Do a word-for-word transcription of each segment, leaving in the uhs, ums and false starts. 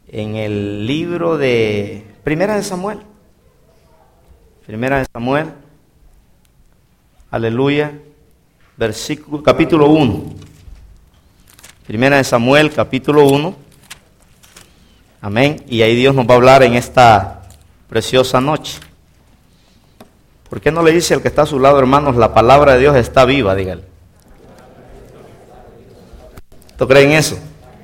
en el libro de Primera de Samuel. Primera de Samuel, aleluya, versículo, capítulo uno. Primera de Samuel, capítulo uno. Amén. Y ahí Dios nos va a hablar en esta preciosa noche. ¿Por qué no le dice al que está a su lado, hermanos, la palabra de Dios está viva? Dígale. ¿Tú crees en eso?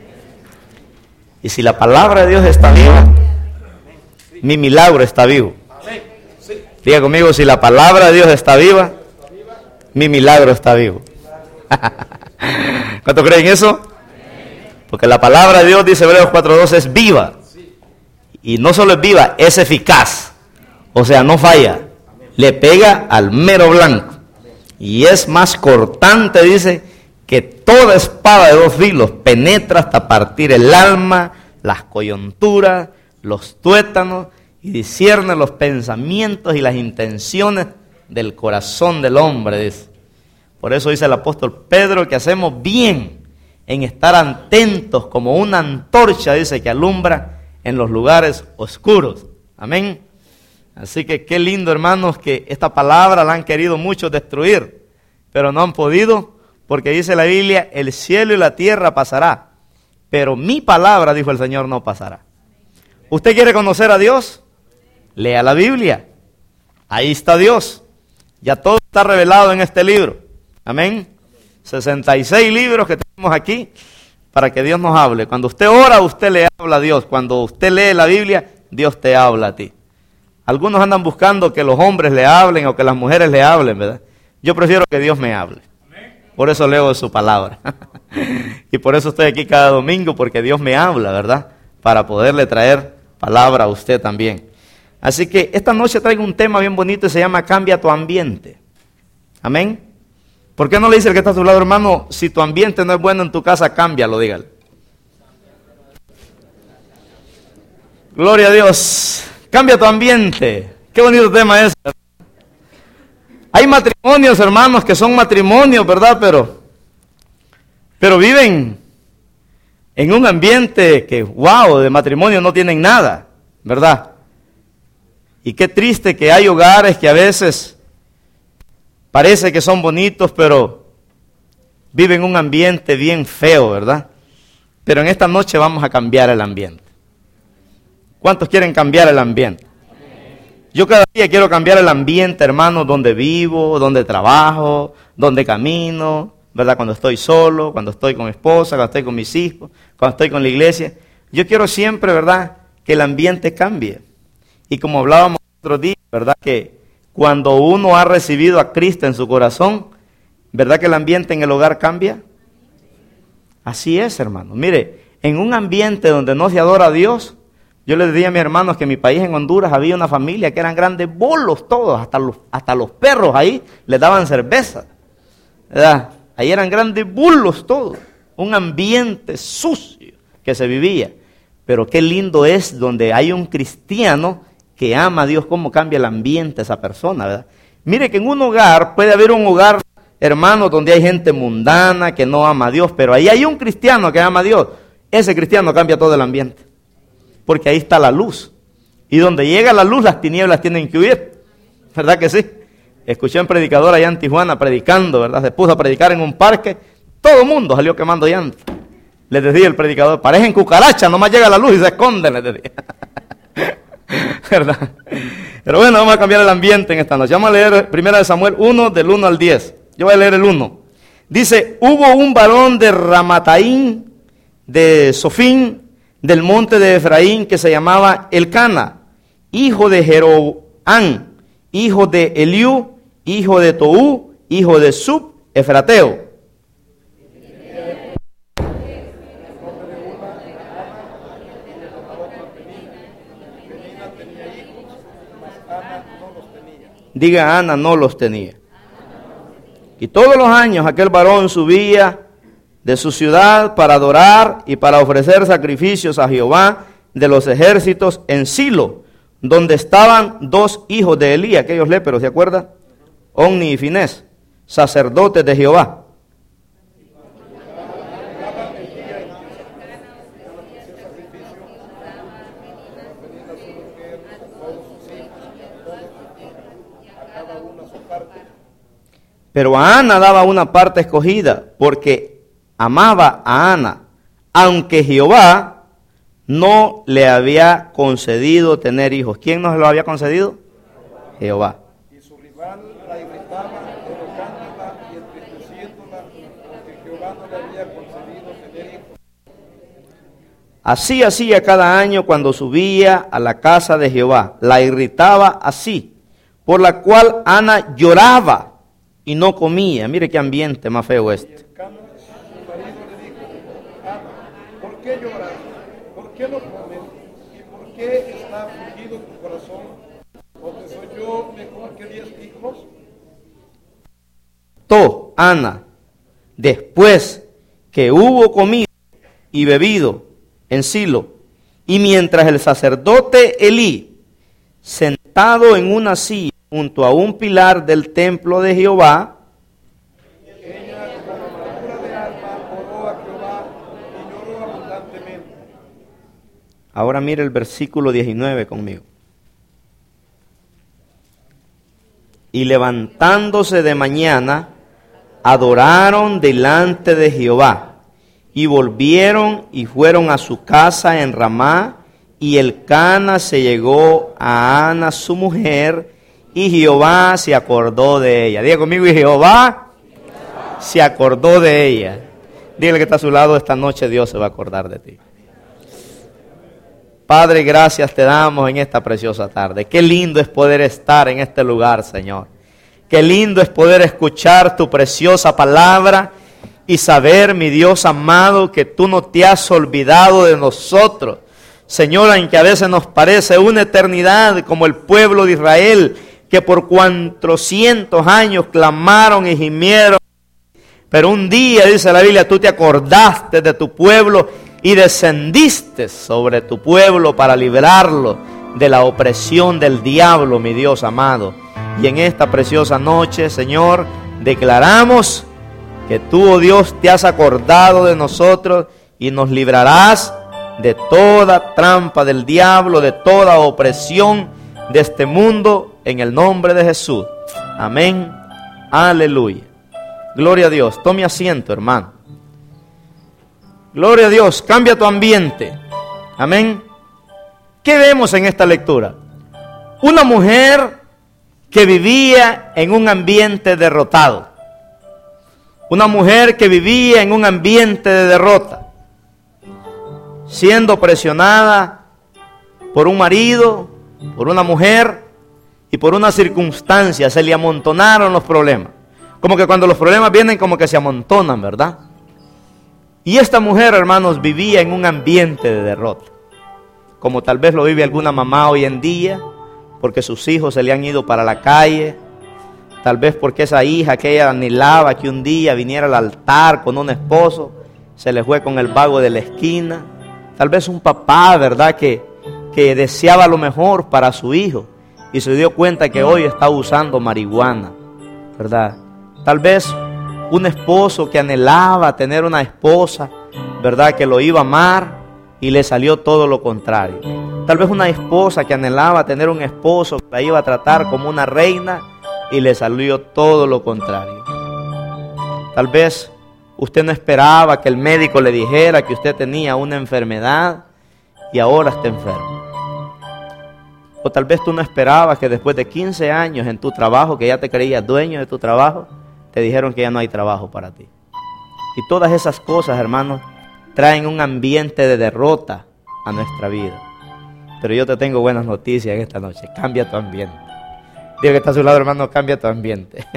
Y si la palabra de Dios está viva, mi milagro está vivo. Diga conmigo, si la palabra de Dios está viva, mi milagro está vivo. ¿Cuánto creen eso? Porque la palabra de Dios, dice Hebreos cuatro doce, es viva. Y no solo es viva, es eficaz. O sea, no falla. Le pega al mero blanco. Y es más cortante, dice, que toda espada de dos filos. Penetra hasta partir el alma, las coyunturas, los tuétanos, y discierne los pensamientos y las intenciones del corazón del hombre, dice. Por eso dice el apóstol Pedro que hacemos bien en estar atentos como una antorcha, dice, que alumbra en los lugares oscuros. Amén. Así que qué lindo, hermanos, que esta palabra la han querido muchos destruir, pero no han podido, porque dice la Biblia, el cielo y la tierra pasará, pero mi palabra, dijo el Señor, no pasará. ¿Usted quiere conocer a Dios? Lea la Biblia. Ahí está Dios. Ya todo está revelado en este libro. Amén. sesenta y seis libros que tenemos aquí para que Dios nos hable. Cuando usted ora, usted le habla a Dios. Cuando usted lee la Biblia, Dios te habla a ti. Algunos andan buscando que los hombres le hablen o que las mujeres le hablen, ¿verdad? Yo prefiero que Dios me hable. Por eso leo su palabra. Y por eso estoy aquí cada domingo, porque Dios me habla, ¿verdad? Para poderle traer palabra a usted también. Así que esta noche traigo un tema bien bonito y se llama Cambia tu ambiente. Amén. ¿Por qué no le dice el que está a tu lado, hermano, si tu ambiente no es bueno en tu casa, cámbialo, dígale? Gloria a Dios. Cambia tu ambiente. Qué bonito tema es. Hay matrimonios, hermanos, que son matrimonios, ¿verdad? Pero, pero viven en un ambiente que, wow, de matrimonio no tienen nada, ¿verdad? Y qué triste que hay hogares que a veces parece que son bonitos, pero viven un ambiente bien feo, ¿verdad? Pero en esta noche vamos a cambiar el ambiente. ¿Cuántos quieren cambiar el ambiente? Yo cada día quiero cambiar el ambiente, hermano, donde vivo, donde trabajo, donde camino, ¿verdad? Cuando estoy solo, cuando estoy con mi esposa, cuando estoy con mis hijos, cuando estoy con la iglesia. Yo quiero siempre, ¿verdad?, que el ambiente cambie. Y como hablábamos otro día, ¿verdad?, que cuando uno ha recibido a Cristo en su corazón, ¿verdad que el ambiente en el hogar cambia? Así es, hermano. Mire, en un ambiente donde no se adora a Dios, yo les decía a mis hermanos que en mi país, en Honduras, había una familia que eran grandes bolos todos, hasta los, hasta los perros ahí les daban cerveza, ¿verdad? Ahí eran grandes bulos todos, un ambiente sucio que se vivía. Pero qué lindo es donde hay un cristiano que ama a Dios, cómo cambia el ambiente esa persona, ¿verdad? Mire que en un hogar, puede haber un hogar, hermano, donde hay gente mundana que no ama a Dios, pero ahí hay un cristiano que ama a Dios. Ese cristiano cambia todo el ambiente, porque ahí está la luz. Y donde llega la luz, las tinieblas tienen que huir, ¿verdad que sí? Escuché a un predicador allá en Tijuana predicando, ¿verdad? Se puso a predicar en un parque, todo el mundo salió quemando llantas. Les decía el predicador, parecen cucarachas, nomás llega la luz y se esconden, les decía. ¿Verdad? Pero bueno, vamos a cambiar el ambiente en esta noche. Vamos a leer Primera de Samuel uno, del uno al diez. Yo voy a leer el uno. Dice, hubo un varón de Ramataín, de Sofín, del monte de Efraín, que se llamaba Elcana, hijo de Jeroán, hijo de Eliú, hijo de Toú, hijo de Sub, Efrateo. Diga, Ana no los tenía. Y todos los años aquel varón subía de su ciudad para adorar y para ofrecer sacrificios a Jehová de los ejércitos en Silo, donde estaban dos hijos de Elí, aquellos léperos, ¿se acuerdan? Omni y Finés, sacerdotes de Jehová. Pero a Ana daba una parte escogida, porque amaba a Ana, aunque Jehová no le había concedido tener hijos. ¿Quién nos lo había concedido? Jehová. Y su rival la irritaba, provocándola y entristeciéndola, porque Jehová no le había concedido tener hijos. Así hacía cada año cuando subía a la casa de Jehová. La irritaba así, por la cual Ana lloraba y no comía. Mire qué ambiente más feo este. Y Elcana, su marido, le dijo: Ana, ¿por qué lloras? ¿Por qué no comes? ¿Y por qué está afligido tu corazón? ¿Porque soy yo mejor que diez hijos? To, Ana, después que hubo comido y bebido en Silo, y mientras el sacerdote Elí, sentado en una silla junto a un pilar del templo de Jehová, ella con amargura de alma oró a Jehová y lloró abundantemente. ahora mire el versículo diecinueve conmigo. Y levantándose de mañana, adoraron delante de Jehová, y volvieron y fueron a su casa en Ramá, y Elcana se llegó a Ana su mujer, y Jehová se acordó de ella. Diga conmigo, y Jehová se acordó de ella. Dígale que está a su lado, esta noche Dios se va a acordar de ti. Padre, gracias te damos en esta preciosa tarde. Qué lindo es poder estar en este lugar, Señor. Qué lindo es poder escuchar tu preciosa palabra y saber, mi Dios amado, que tú no te has olvidado de nosotros. Señor, en que a veces nos parece una eternidad, como el pueblo de Israel, que por cuatrocientos años clamaron y gimieron. Pero un día, dice la Biblia, tú te acordaste de tu pueblo y descendiste sobre tu pueblo para librarlo de la opresión del diablo, mi Dios amado. Y en esta preciosa noche, Señor, declaramos que tú, oh Dios, te has acordado de nosotros y nos librarás de toda trampa del diablo, de toda opresión de este mundo, en el nombre de Jesús. Amén. Aleluya. Gloria a Dios. Tome asiento, hermano. Gloria a Dios. Cambia tu ambiente. Amén. ¿Qué vemos en esta lectura? Una mujer que vivía en un ambiente derrotado. Una mujer que vivía en un ambiente de derrota, siendo presionada por un marido, por una mujer y por una circunstancia. Se le amontonaron los problemas. Como que cuando los problemas vienen, como que se amontonan, ¿verdad? Y esta mujer, hermanos, vivía en un ambiente de derrota, como tal vez lo vive alguna mamá hoy en día, porque sus hijos se le han ido para la calle. Tal vez porque esa hija que ella anhelaba que un día viniera al altar con un esposo, se le fue con el vago de la esquina. Tal vez un papá, ¿verdad?, que, que deseaba lo mejor para su hijo y se dio cuenta que hoy está usando marihuana, ¿verdad? Tal vez un esposo que anhelaba tener una esposa, ¿verdad?, que lo iba a amar y le salió todo lo contrario. Tal vez una esposa que anhelaba tener un esposo que la iba a tratar como una reina y le salió todo lo contrario. Tal vez usted no esperaba que el médico le dijera que usted tenía una enfermedad y ahora está enfermo. O tal vez tú no esperabas que después de quince años en tu trabajo, que ya te creías dueño de tu trabajo, te dijeron que ya no hay trabajo para ti. Y todas esas cosas, hermanos, traen un ambiente de derrota a nuestra vida. Pero yo te tengo buenas noticias en esta noche. Cambia tu ambiente. Diga que está a su lado, hermano, cambia tu ambiente.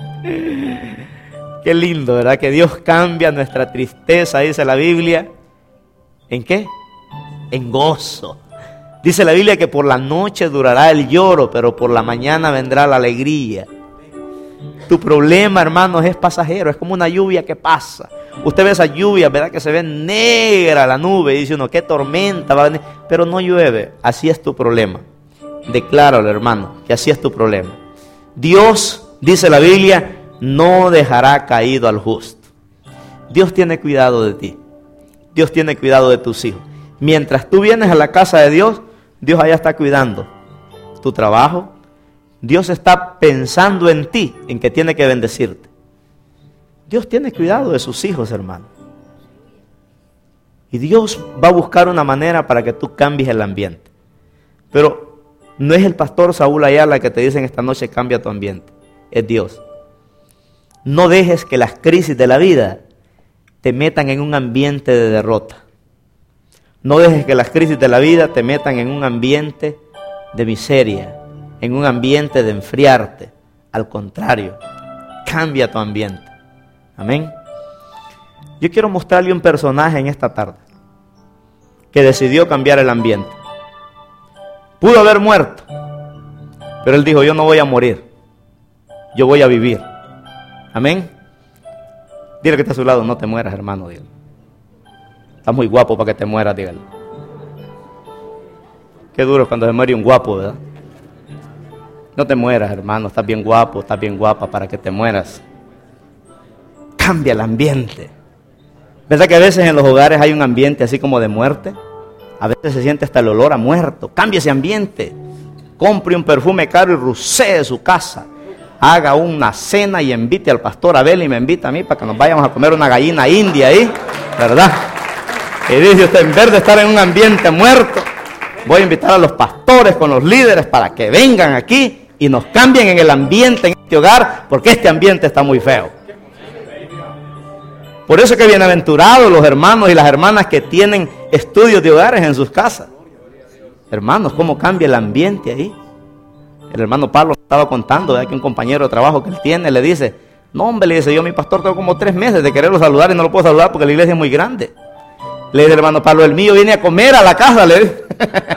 Qué lindo, ¿verdad? Que Dios cambia nuestra tristeza, dice la Biblia. ¿En qué? En gozo. Dice la Biblia que por la noche durará el lloro, pero por la mañana vendrá la alegría. Tu problema, hermanos, es pasajero, es como una lluvia que pasa. Usted ve esa lluvia, ¿verdad?, que se ve negra la nube y dice uno, qué tormenta va a venir, pero no llueve. Así es tu problema. Decláralo, hermano, que así es tu problema. Dios, dice la Biblia, no dejará caído al justo. Dios tiene cuidado de ti. Dios tiene cuidado de tus hijos. Mientras tú vienes a la casa de Dios, Dios allá está cuidando tu trabajo. Dios está pensando en ti, en que tiene que bendecirte. Dios tiene cuidado de sus hijos, hermano. Y Dios va a buscar una manera para que tú cambies el ambiente. Pero no es el pastor Saúl Ayala que te dice en esta noche cambia tu ambiente. Es Dios. No dejes que las crisis de la vida te metan en un ambiente de derrota. No dejes que las crisis de la vida te metan en un ambiente de miseria, en un ambiente de enfriarte. Al contrario, cambia tu ambiente. Amén. Yo quiero mostrarle un personaje en esta tarde que decidió cambiar el ambiente. Pudo haber muerto, pero él dijo, yo no voy a morir, yo voy a vivir. Amén. Dile que está a su lado, no te mueras, hermano, dile. Estás muy guapo para que te mueras, dígale. Qué duro cuando se muere un guapo, ¿verdad? No te mueras, hermano, estás bien guapo, estás bien guapa para que te mueras. Cambia el ambiente. ¿Verdad que a veces en los hogares hay un ambiente así como de muerte? A veces se siente hasta el olor a muerto. Cambie ese ambiente. Compre un perfume caro y rucee su casa. Haga una cena y invite al pastor Abel y me invita a mí para que nos vayamos a comer una gallina india ahí, ¿verdad? Y dice usted, en vez de estar en un ambiente muerto, voy a invitar a los pastores con los líderes para que vengan aquí y nos cambien en el ambiente en este hogar, porque este ambiente está muy feo. Por eso que bienaventurados los hermanos y las hermanas que tienen estudios de hogares en sus casas. Hermanos, ¿cómo cambia el ambiente ahí? El hermano Pablo estaba contando, ¿verdad? Que un compañero de trabajo que él tiene le dice, no hombre, le dice, yo mi pastor tengo como tres meses de quererlo saludar y no lo puedo saludar porque la iglesia es muy grande. Le dice el hermano Pablo, el mío viene a comer a la casa, le dice.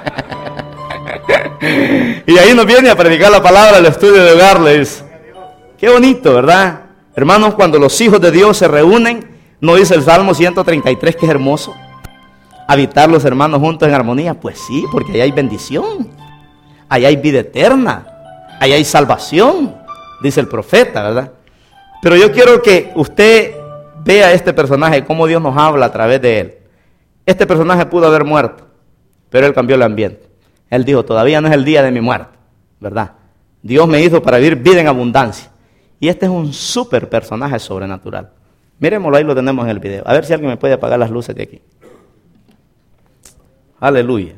Y ahí nos viene a predicar la palabra del estudio de hogar, le dice. Qué bonito, ¿verdad? Hermanos, cuando los hijos de Dios se reúnen, ¿no dice el Salmo ciento treinta y tres que es hermoso? Habitar los hermanos juntos en armonía. Pues sí, porque ahí hay bendición. Ahí hay vida eterna. Ahí hay salvación, dice el profeta, ¿verdad? Pero yo quiero que usted vea este personaje, cómo Dios nos habla a través de él. Este personaje pudo haber muerto, pero él cambió el ambiente. Él dijo, todavía no es el día de mi muerte, ¿verdad? Dios me hizo para vivir vida en abundancia. Y este es un súper personaje sobrenatural. Miremoslo, ahí lo tenemos en el video. A ver si alguien me puede apagar las luces de aquí. Aleluya.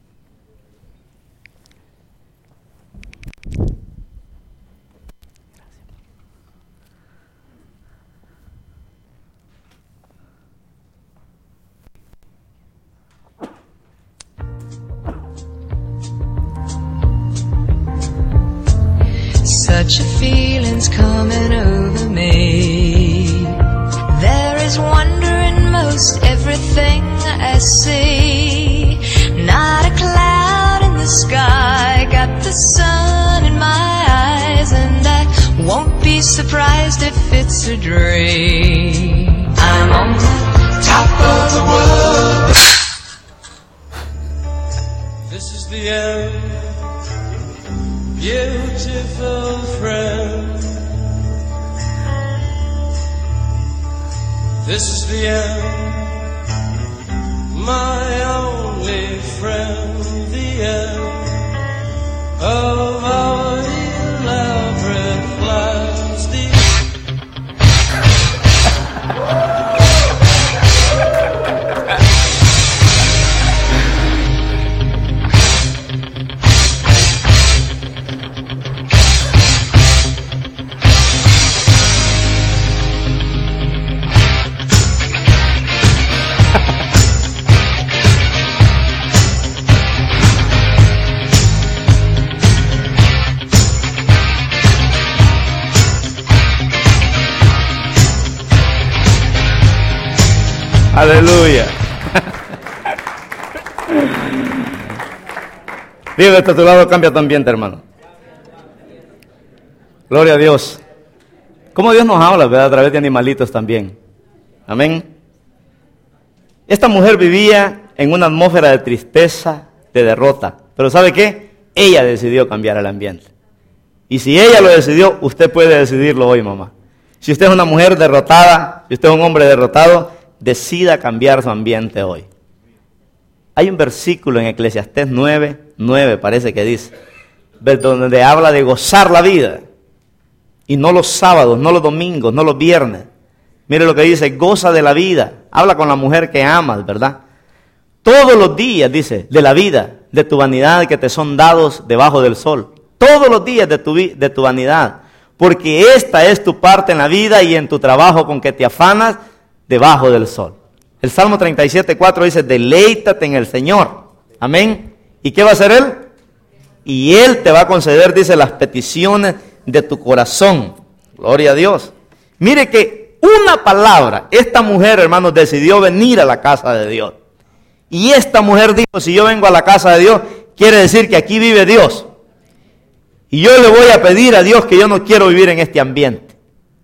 Such a feeling's coming over me. There is wonder in most everything I see. Not a cloud in the sky, got the sun in my eyes, and I won't be surprised if it's a dream. I'm on the top of the world. This is the end, beautiful friend. This is the end, my only friend. The end of our elaborate plans. The Aleluya. Dile que a tu lado cambia tu ambiente, hermano. Gloria a Dios. Cómo Dios nos habla, ¿verdad? A través de animalitos también. Amén. Esta mujer vivía en una atmósfera de tristeza, de derrota. Pero ¿sabe qué? Ella decidió cambiar el ambiente. Y si ella lo decidió, usted puede decidirlo hoy, mamá. Si usted es una mujer derrotada, si usted es un hombre derrotado, decida cambiar su ambiente hoy. Hay un versículo en Eclesiastés nueve, nueve parece que dice, donde habla de gozar la vida. Y no los sábados, no los domingos, no los viernes, Mire lo que dice, goza de la vida. Habla con la mujer que amas, ¿verdad? Todos los días, dice, de la vida, de tu vanidad que te son dados debajo del sol. Todos los días de tu, de tu vanidad. Porque esta es tu parte en la vida y en tu trabajo con que te afanas debajo del sol. El Salmo treinta y siete, cuatro dice, deleítate en el Señor. Amén. ¿Y qué va a hacer Él? Y Él te va a conceder, dice, las peticiones de tu corazón. Gloria a Dios. Mire que una palabra, esta mujer, hermanos, decidió venir a la casa de Dios. Y esta mujer dijo, si yo vengo a la casa de Dios, quiere decir que aquí vive Dios. Y yo le voy a pedir a Dios que yo no quiero vivir en este ambiente.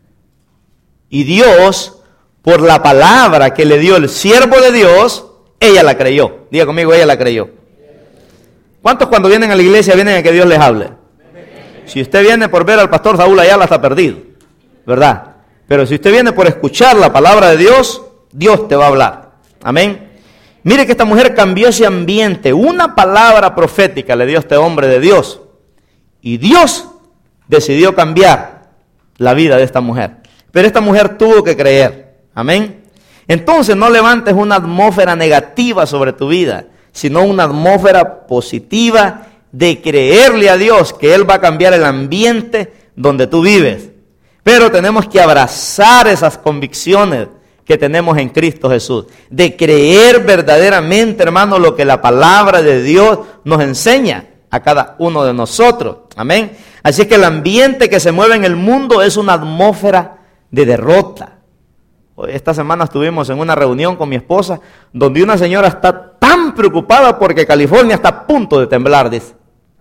Y Dios, por la palabra que le dio el siervo de Dios, ella la creyó. Diga conmigo, ella la creyó. ¿Cuántos cuando vienen a la iglesia vienen a que Dios les hable? Si usted viene por ver al pastor Saúl Ayala, está perdido, ¿verdad? Pero si usted viene por escuchar la palabra de Dios, Dios te va a hablar. Amén. Mire que esta mujer cambió ese ambiente. Una palabra profética le dio a este hombre de Dios. Y Dios decidió cambiar la vida de esta mujer. Pero esta mujer tuvo que creer. Amén. Entonces no levantes una atmósfera negativa sobre tu vida, sino una atmósfera positiva de creerle a Dios que Él va a cambiar el ambiente donde tú vives. Pero tenemos que abrazar esas convicciones que tenemos en Cristo Jesús, de creer verdaderamente, hermano, lo que la palabra de Dios nos enseña a cada uno de nosotros. Amén. Así que el ambiente que se mueve en el mundo es una atmósfera de derrota. Esta semana estuvimos en una reunión con mi esposa, donde una señora está tan preocupada porque California está a punto de temblar, dice.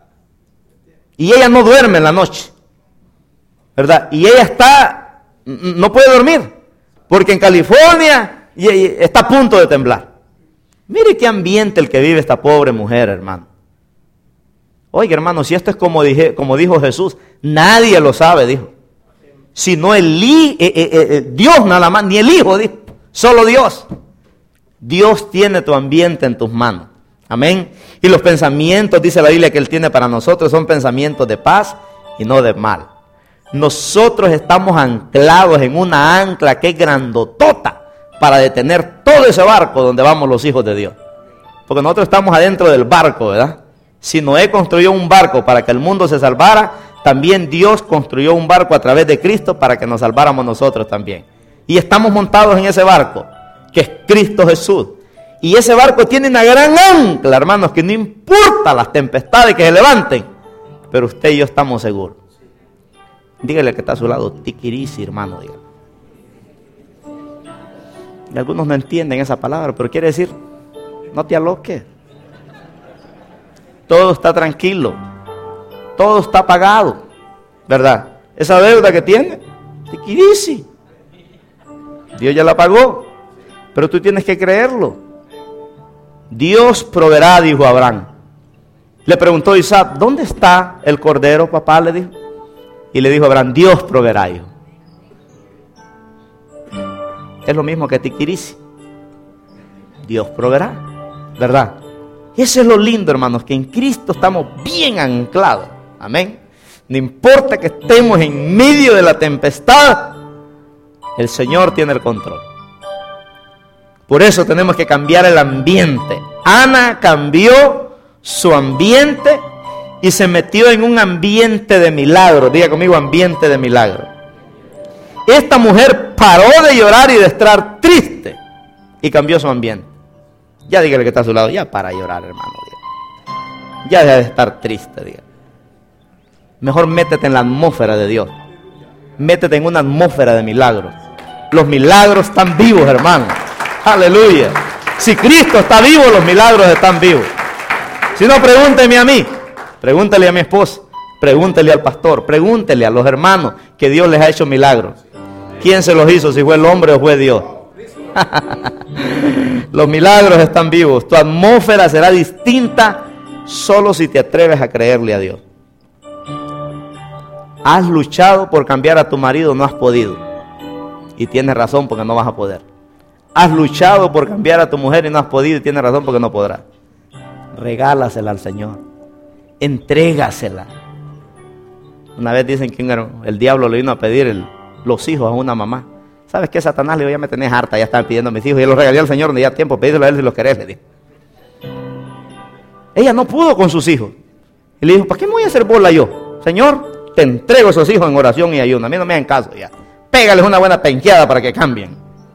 Y ella no duerme en la noche, ¿verdad? Y ella está, no puede dormir, porque en California está a punto de temblar. Mire qué ambiente el que vive esta pobre mujer, hermano. Oiga, hermano, si esto es como, dije, como dijo Jesús, nadie lo sabe, dijo. Sino el eh, eh, eh, Dios nada más, ni el Hijo, dijo, solo Dios. Dios tiene tu ambiente en tus manos. Amén. Y los pensamientos, dice la Biblia, que Él tiene para nosotros son pensamientos de paz y no de mal. Nosotros estamos anclados en una ancla que es grandotota para detener todo ese barco donde vamos los hijos de Dios. Porque nosotros estamos adentro del barco, ¿verdad? Si Noé construyó un barco para que el mundo se salvara, también Dios construyó un barco a través de Cristo para que nos salváramos nosotros también. Y estamos montados en ese barco, que es Cristo Jesús. Y ese barco tiene una gran ancla, hermanos, que no importa las tempestades que se levanten, pero usted y yo estamos seguros. Dígale que está a su lado, tiquirisi, hermano, dígale. Y algunos no entienden esa palabra, pero quiere decir, no te aloques. Todo está tranquilo, todo está pagado, ¿verdad? Esa deuda que tiene, tiquirisi. Dios ya la pagó, pero tú tienes que creerlo. Dios proveerá, dijo Abraham. Le preguntó Isaac, ¿dónde está el cordero, papá? Le dijo. Y le dijo Abraham, Dios proveerá, hijo. Es lo mismo que tiquirisi. Dios proveerá, ¿verdad? Y eso es lo lindo, hermanos, que en Cristo estamos bien anclados. Amén. No importa que estemos en medio de la tempestad, el Señor tiene el control. Por eso tenemos que cambiar el ambiente. Ana cambió su ambiente y se metió en un ambiente de milagro. Diga conmigo, ambiente de milagro. Esta mujer paró de llorar y de estar triste y cambió su ambiente. Ya dígale que está a su lado, ya para llorar, hermano. Diga. Ya deja de estar triste, diga. Mejor métete en la atmósfera de Dios. Métete en una atmósfera de milagros. Los milagros están vivos, hermano. Aleluya. Si Cristo está vivo, los milagros están vivos. Si no, pregúnteme a mí. Pregúntale a mi esposa. Pregúntele al pastor. Pregúntele a los hermanos que Dios les ha hecho milagros. ¿Quién se los hizo? Si fue el hombre o fue Dios. Los milagros están vivos. Tu atmósfera será distinta solo si te atreves a creerle a Dios. Has luchado por cambiar a tu marido, no has podido. Y tienes razón porque no vas a poder. Has luchado por cambiar a tu mujer y no has podido y tienes razón porque no podrás. Regálasela al Señor. Entrégasela. Una vez dicen que el diablo le vino a pedir el, los hijos a una mamá. ¿Sabes qué, Satanás? Le digo, ya me tenés harta, ya estaban pidiendo a mis hijos. Y yo los regalé al Señor, no ya tiempo, pedíselo a Él si los querés, le dijo. Ella no pudo con sus hijos. Y le dijo, ¿para qué me voy a hacer bola yo? Señor, te entrego a esos hijos en oración y ayuno. A mí no me hagan caso ya. Pégales una buena penqueada para que cambien.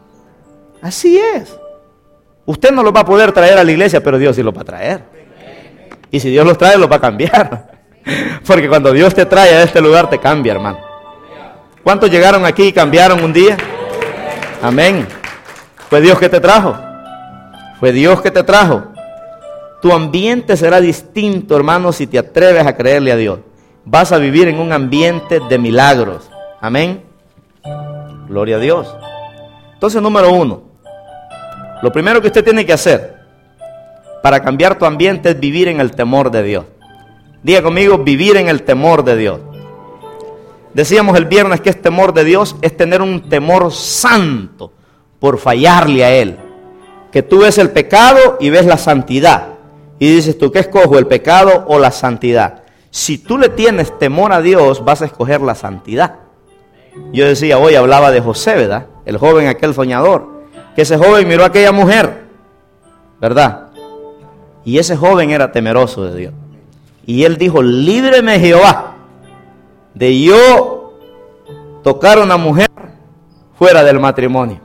Así es. Usted no los va a poder traer a la iglesia, pero Dios sí los va a traer. Y si Dios los trae, los va a cambiar. Porque cuando Dios te trae a este lugar, te cambia, hermano. ¿Cuántos llegaron aquí y cambiaron un día? Amén. Fue Dios que te trajo. Fue Dios que te trajo. Tu ambiente será distinto, hermano, si te atreves a creerle a Dios. Vas a vivir en un ambiente de milagros. Amén. Gloria a Dios. Entonces, número uno, lo primero que usted tiene que hacer para cambiar tu ambiente es vivir en el temor de Dios. Diga conmigo, vivir en el temor de Dios. Decíamos el viernes que es temor de Dios, es tener un temor santo por fallarle a Él. Que tú ves el pecado y ves la santidad. Y dices tú, ¿qué escojo, el pecado o la santidad? Si tú le tienes temor a Dios, vas a escoger la santidad. Yo decía, hoy hablaba de José, ¿verdad? El joven, aquel soñador. Que ese joven miró a aquella mujer, ¿verdad? Y ese joven era temeroso de Dios. Y él dijo, líbreme Jehová de yo tocar a una mujer fuera del matrimonio.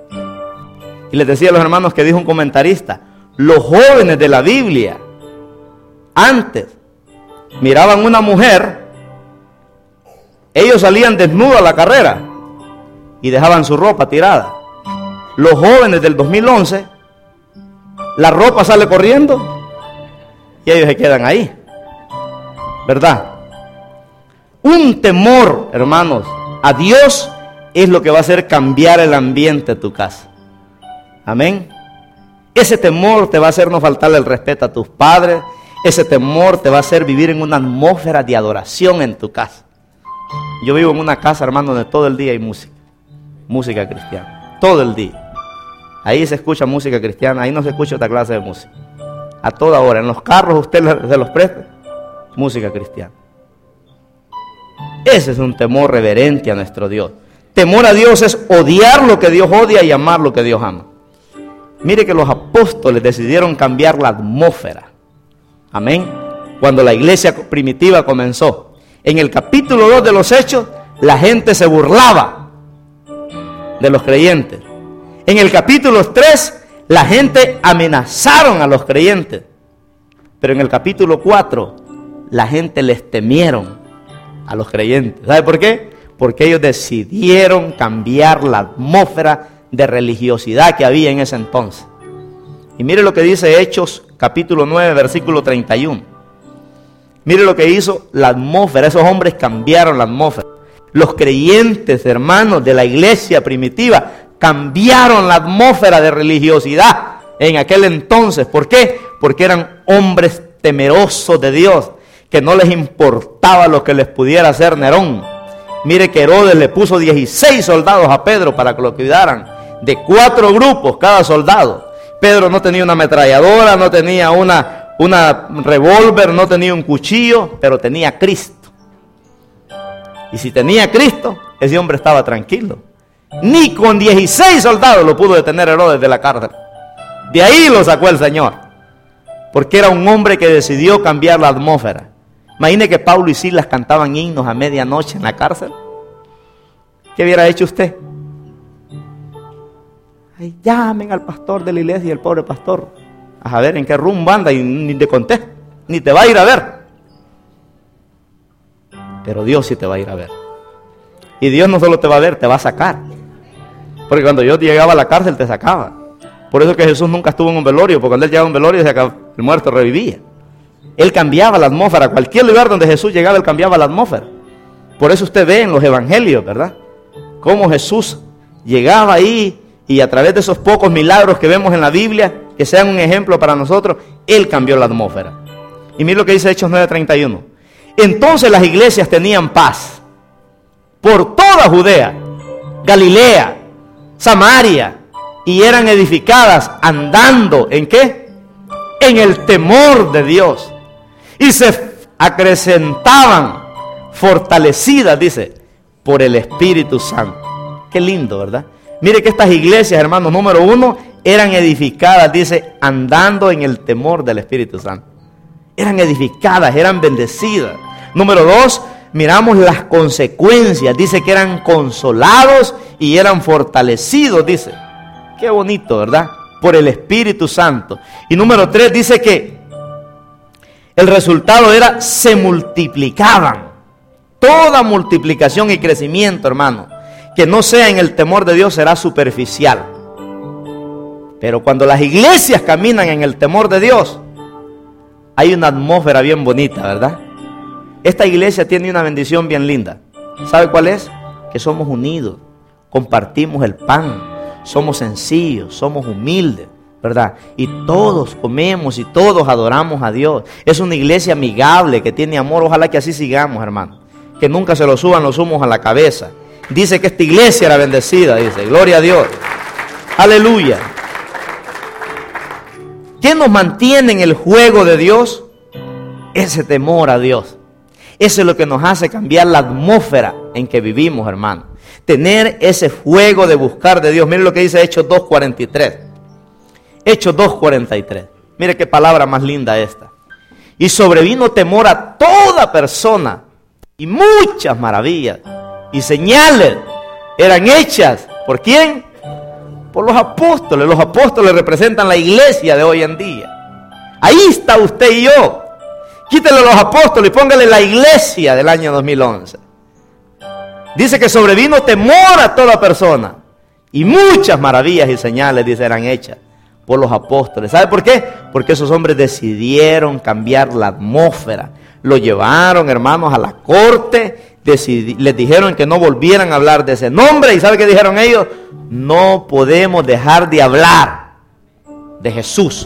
Y les decía a los hermanos que dijo un comentarista, los jóvenes de la Biblia, antes, miraban una mujer, ellos salían desnudos a la carrera y dejaban su ropa tirada. Los jóvenes del dos mil once, la ropa sale corriendo y ellos se quedan ahí, ¿verdad? Un temor, hermanos, a Dios es lo que va a hacer cambiar el ambiente de tu casa. Amén. Ese temor te va a hacer no faltarle el respeto a tus padres. Ese temor te va a hacer vivir en una atmósfera de adoración en tu casa. Yo vivo en una casa, hermano, donde todo el día hay música. Música cristiana. Todo el día. Ahí se escucha música cristiana. Ahí no se escucha otra clase de música. A toda hora. En los carros usted se los presta. Música cristiana. Ese es un temor reverente a nuestro Dios. Temor a Dios es odiar lo que Dios odia y amar lo que Dios ama. Mire que los apóstoles decidieron cambiar la atmósfera. Amén. Cuando la iglesia primitiva comenzó. En el capítulo dos de los Hechos, la gente se burlaba de los creyentes. En el capítulo tres, la gente amenazaron a los creyentes. Pero en el capítulo cuatro, la gente les temieron a los creyentes. ¿Sabe por qué? Porque ellos decidieron cambiar la atmósfera de religiosidad que había en ese entonces. Y mire lo que dice Hechos capítulo nueve, versículo treinta y uno. Mire lo que hizo la atmósfera. Esos hombres cambiaron la atmósfera. Los creyentes, hermanos de la iglesia primitiva, cambiaron la atmósfera de religiosidad en aquel entonces. ¿Por qué? Porque eran hombres temerosos de Dios, que no les importaba lo que les pudiera hacer Nerón. Mire que Herodes le puso dieciséis soldados a Pedro para que lo cuidaran, de cuatro grupos cada soldado. Pedro no tenía una ametralladora, no tenía una, una revólver, no tenía un cuchillo, pero tenía a Cristo. Y si tenía a Cristo, ese hombre estaba tranquilo. Ni con dieciséis soldados lo pudo detener Herodes de la cárcel. De ahí lo sacó el Señor, porque era un hombre que decidió cambiar la atmósfera. Imagine que Pablo y Silas cantaban himnos a medianoche en la cárcel. ¿Qué hubiera hecho usted? Ay, llamen al pastor de la iglesia y el pobre pastor a saber en qué rumbo anda y ni te contesta, ni te va a ir a ver. Pero Dios sí te va a ir a ver. Y Dios no solo te va a ver, te va a sacar. Porque cuando yo llegaba a la cárcel te sacaba. Por eso que Jesús nunca estuvo en un velorio, porque cuando Él llegaba a un velorio el muerto revivía. Él cambiaba la atmósfera. Cualquier lugar donde Jesús llegaba, Él cambiaba la atmósfera. Por eso usted ve en los evangelios, ¿verdad? Cómo Jesús llegaba ahí y a través de esos pocos milagros que vemos en la Biblia, que sean un ejemplo para nosotros, Él cambió la atmósfera. Y mire lo que dice Hechos nueve treinta y uno. Entonces las iglesias tenían paz por toda Judea, Galilea, Samaria, y eran edificadas andando, ¿en qué? En el temor de Dios. Y se acrecentaban, fortalecidas, dice, por el Espíritu Santo. Qué lindo, ¿verdad? Mire que estas iglesias, hermanos, número uno, eran edificadas, dice, andando en el temor del Espíritu Santo. Eran edificadas, eran bendecidas. Número dos, miramos las consecuencias. Dice que eran consolados y eran fortalecidos, dice. Qué bonito, ¿verdad? Por el Espíritu Santo. Y número tres, dice que el resultado era, se multiplicaban. Toda multiplicación y crecimiento, hermano, que no sea en el temor de Dios, será superficial. Pero cuando las iglesias caminan en el temor de Dios, hay una atmósfera bien bonita, ¿verdad? Esta iglesia tiene una bendición bien linda. ¿Sabe cuál es? Que somos unidos, compartimos el pan, somos sencillos, somos humildes, ¿verdad? Y todos comemos y todos adoramos a Dios. Es una iglesia amigable que tiene amor. Ojalá que así sigamos, hermano. Que nunca se lo suban los humos a la cabeza. Dice que esta iglesia era bendecida, dice. Gloria a Dios. Aleluya. ¿Qué nos mantiene en el juego de Dios? Ese temor a Dios. Eso es lo que nos hace cambiar la atmósfera en que vivimos, hermano. Tener ese fuego de buscar de Dios. Mire lo que dice Hechos dos cuarenta y tres. Hechos dos cuarenta y tres. Mire qué palabra más linda esta. Y sobrevino temor a toda persona, y muchas maravillas y señales eran hechas. ¿Por quién? Por los apóstoles. Los apóstoles representan la iglesia de hoy en día. Ahí está usted y yo. Quítele los apóstoles y póngale la iglesia del año dos mil once. Dice que sobrevino temor a toda persona, y muchas maravillas y señales, dice, eran hechas por los apóstoles. ¿Sabe por qué? Porque esos hombres decidieron cambiar la atmósfera. Lo llevaron, hermanos, a la corte. Decidi- les dijeron que no volvieran a hablar de ese nombre. ¿Y sabe qué dijeron ellos? No podemos dejar de hablar de Jesús.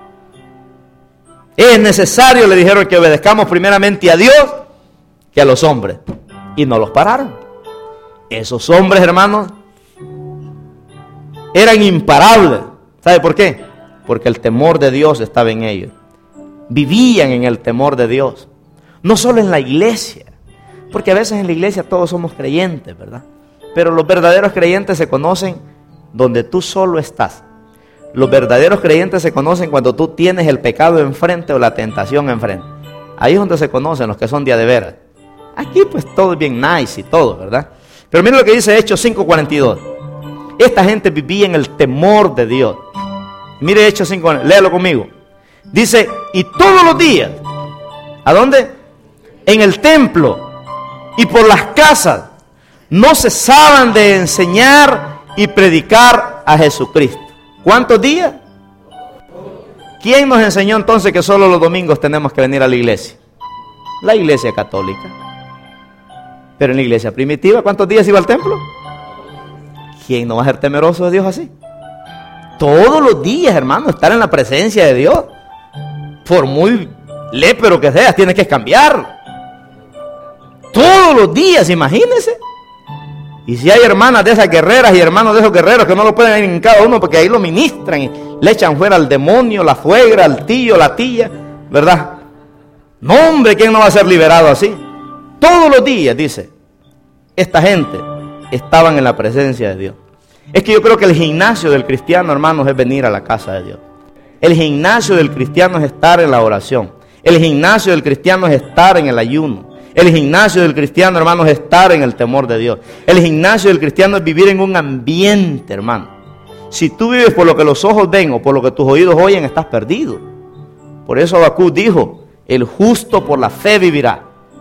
Es necesario, le dijeron, que obedezcamos primeramente a Dios que a los hombres. Y no los pararon. Esos hombres, hermanos, eran imparables. ¿Sabe por qué? Porque el temor de Dios estaba en ellos. Vivían en el temor de Dios. No solo en la iglesia, porque a veces en la iglesia todos somos creyentes, ¿verdad? Pero los verdaderos creyentes se conocen donde tú solo estás. Los verdaderos creyentes se conocen cuando tú tienes el pecado enfrente o la tentación enfrente. Ahí es donde se conocen los que son de a de veras. Aquí pues todo es bien nice y todo, ¿verdad? Pero mire lo que dice Hechos cinco cuarenta y dos. Esta gente vivía en el temor de Dios. Mire Hechos cinco, léalo conmigo. Dice, y todos los días, ¿a dónde? En el templo y por las casas, no cesaban de enseñar y predicar a Jesucristo. ¿Cuántos días? ¿Quién nos enseñó entonces que solo los domingos tenemos que venir a la iglesia? La iglesia católica. Pero en la iglesia primitiva, ¿cuántos días iba al templo? ¿Quién no va a ser temeroso de Dios así? Todos los días, hermano, estar en la presencia de Dios. Por muy lépero que seas, tienes que cambiar. Todos los días, imagínense. Y si hay hermanas de esas guerreras y hermanos de esos guerreros que no lo pueden ir en cada uno porque ahí lo ministran y le echan fuera al demonio, la suegra, al tío, la tía, ¿verdad? No, hombre, ¿quién no va a ser liberado así? Todos los días, dice, esta gente estaban en la presencia de Dios. Es que yo creo que el gimnasio del cristiano, hermanos, es venir a la casa de Dios. El gimnasio del cristiano es estar en la oración. El gimnasio del cristiano es estar en el ayuno. El gimnasio del cristiano, hermanos, es estar en el temor de Dios. El gimnasio del cristiano es vivir en un ambiente, hermano. Si tú vives por lo que los ojos ven o por lo que tus oídos oyen, estás perdido. Por eso Habacuc dijo, el justo por la fe vivirá.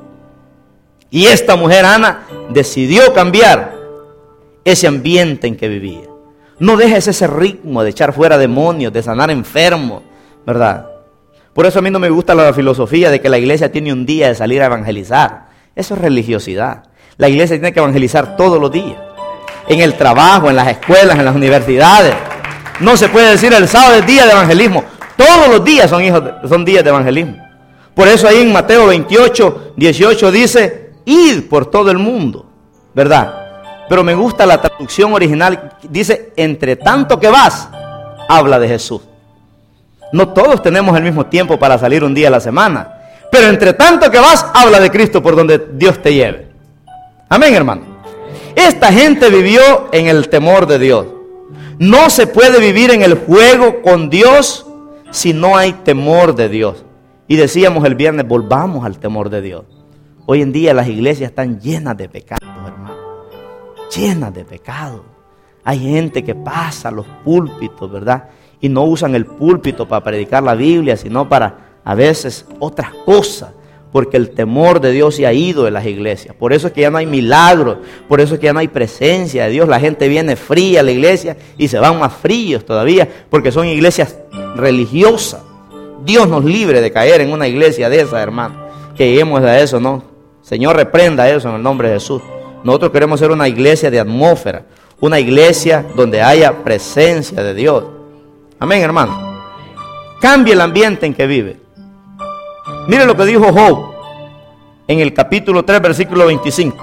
Y esta mujer, Ana, decidió cambiar ese ambiente en que vivía. No dejes ese ritmo de echar fuera demonios, de sanar enfermos, ¿verdad? Por eso a mí no me gusta la filosofía de que la iglesia tiene un día de salir a evangelizar. Eso es religiosidad. La iglesia tiene que evangelizar todos los días. En el trabajo, en las escuelas, en las universidades. No se puede decir el sábado es día de evangelismo. Todos los días son, hijos de, son días de evangelismo. Por eso ahí en Mateo veintiocho, dieciocho dice, id por todo el mundo, ¿verdad? Pero me gusta la traducción original, dice, entre tanto que vas, habla de Jesús. No todos tenemos el mismo tiempo para salir un día a la semana, pero entre tanto que vas, habla de Cristo por donde Dios te lleve. Amén, hermano. Esta gente vivió en el temor de Dios. No se puede vivir en el juego con Dios si no hay temor de Dios. Y decíamos el viernes, volvamos al temor de Dios. Hoy en día las iglesias están llenas de pecados, hermano. Llenas de pecados. Hay gente que pasa a los púlpitos, ¿verdad? Y no usan el púlpito para predicar la Biblia, sino para a veces otras cosas. Porque el temor de Dios se ha ido de las iglesias. Por eso es que ya no hay milagros. Por eso es que ya no hay presencia de Dios. La gente viene fría a la iglesia y se van más fríos todavía. Porque son iglesias religiosas. Dios nos libre de caer en una iglesia de esas, hermano. Que lleguemos a eso, ¿no? Señor, reprenda eso en el nombre de Jesús. Nosotros queremos ser una iglesia de atmósfera. Una iglesia donde haya presencia de Dios. Amén, hermano. Cambie el ambiente en que vive. Mire lo que dijo Job en el capítulo tres, versículo veinticinco.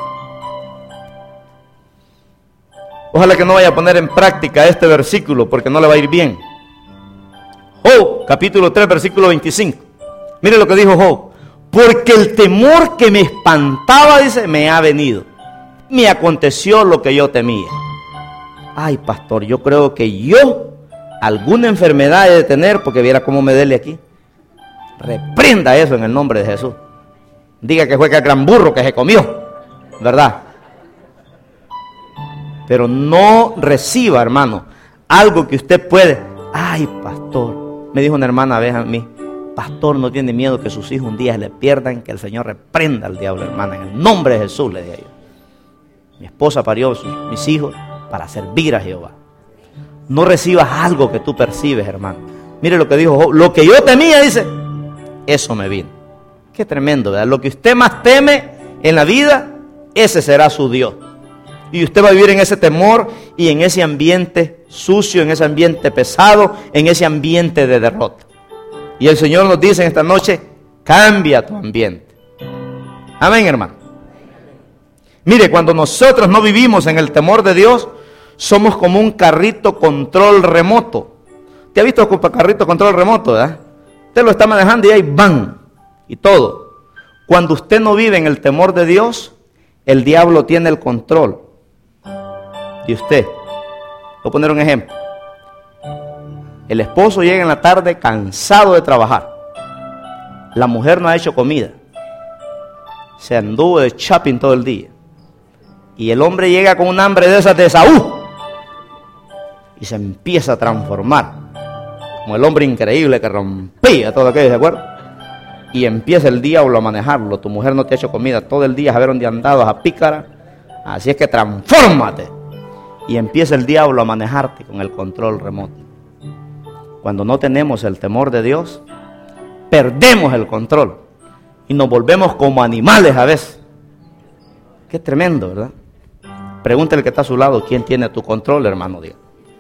Ojalá que no vaya a poner en práctica este versículo porque no le va a ir bien. Job, capítulo tres, versículo veinticinco. Mire lo que dijo Job. Porque el temor que me espantaba, dice, me ha venido. Me aconteció lo que yo temía. Ay, pastor, yo creo que yo alguna enfermedad he de tener porque viera cómo me duele aquí. Reprenda eso en el nombre de Jesús. Diga que fue que el gran burro que se comió, ¿verdad? Pero no reciba, hermano, algo que usted puede. Ay, pastor, me dijo una hermana, ve a mí, pastor, no tiene miedo que sus hijos un día se le pierdan, que el Señor reprenda al diablo, hermana, en el nombre de Jesús, le dije yo. Mi esposa parió sus, mis hijos para servir a Jehová. No recibas algo que tú percibes, hermano. Mire lo que dijo Job, lo que yo temía, dice, eso me vino. Qué tremendo, ¿verdad? Lo que usted más teme en la vida, ese será su Dios. Y usted va a vivir en ese temor y en ese ambiente sucio, en ese ambiente pesado, en ese ambiente de derrota. Y el Señor nos dice en esta noche, cambia tu ambiente. Amén, hermano. Mire, cuando nosotros no vivimos en el temor de Dios, somos como un carrito control remoto. ¿Te ha visto con carrito control remoto, verdad? Usted lo está manejando y ahí van y todo. Cuando usted no vive en el temor de Dios, el diablo tiene el control de usted. Voy a poner un ejemplo. El esposo llega en la tarde cansado de trabajar. La mujer no ha hecho comida. Se anduvo de shopping todo el día. Y el hombre llega con un hambre de esas de Saúl. Y se empieza a transformar. Como el hombre increíble que rompía todo aquello, ¿de acuerdo? Y empieza el diablo a manejarlo. Tu mujer no te ha hecho comida todo el día, a ver dónde andabas, a pícara. Así es que transfórmate. Y empieza el diablo a manejarte con el control remoto. Cuando no tenemos el temor de Dios, perdemos el control. Y nos volvemos como animales a veces. Qué tremendo, ¿verdad? Pregúntale al que está a su lado, ¿quién tiene tu control, hermano? Diga.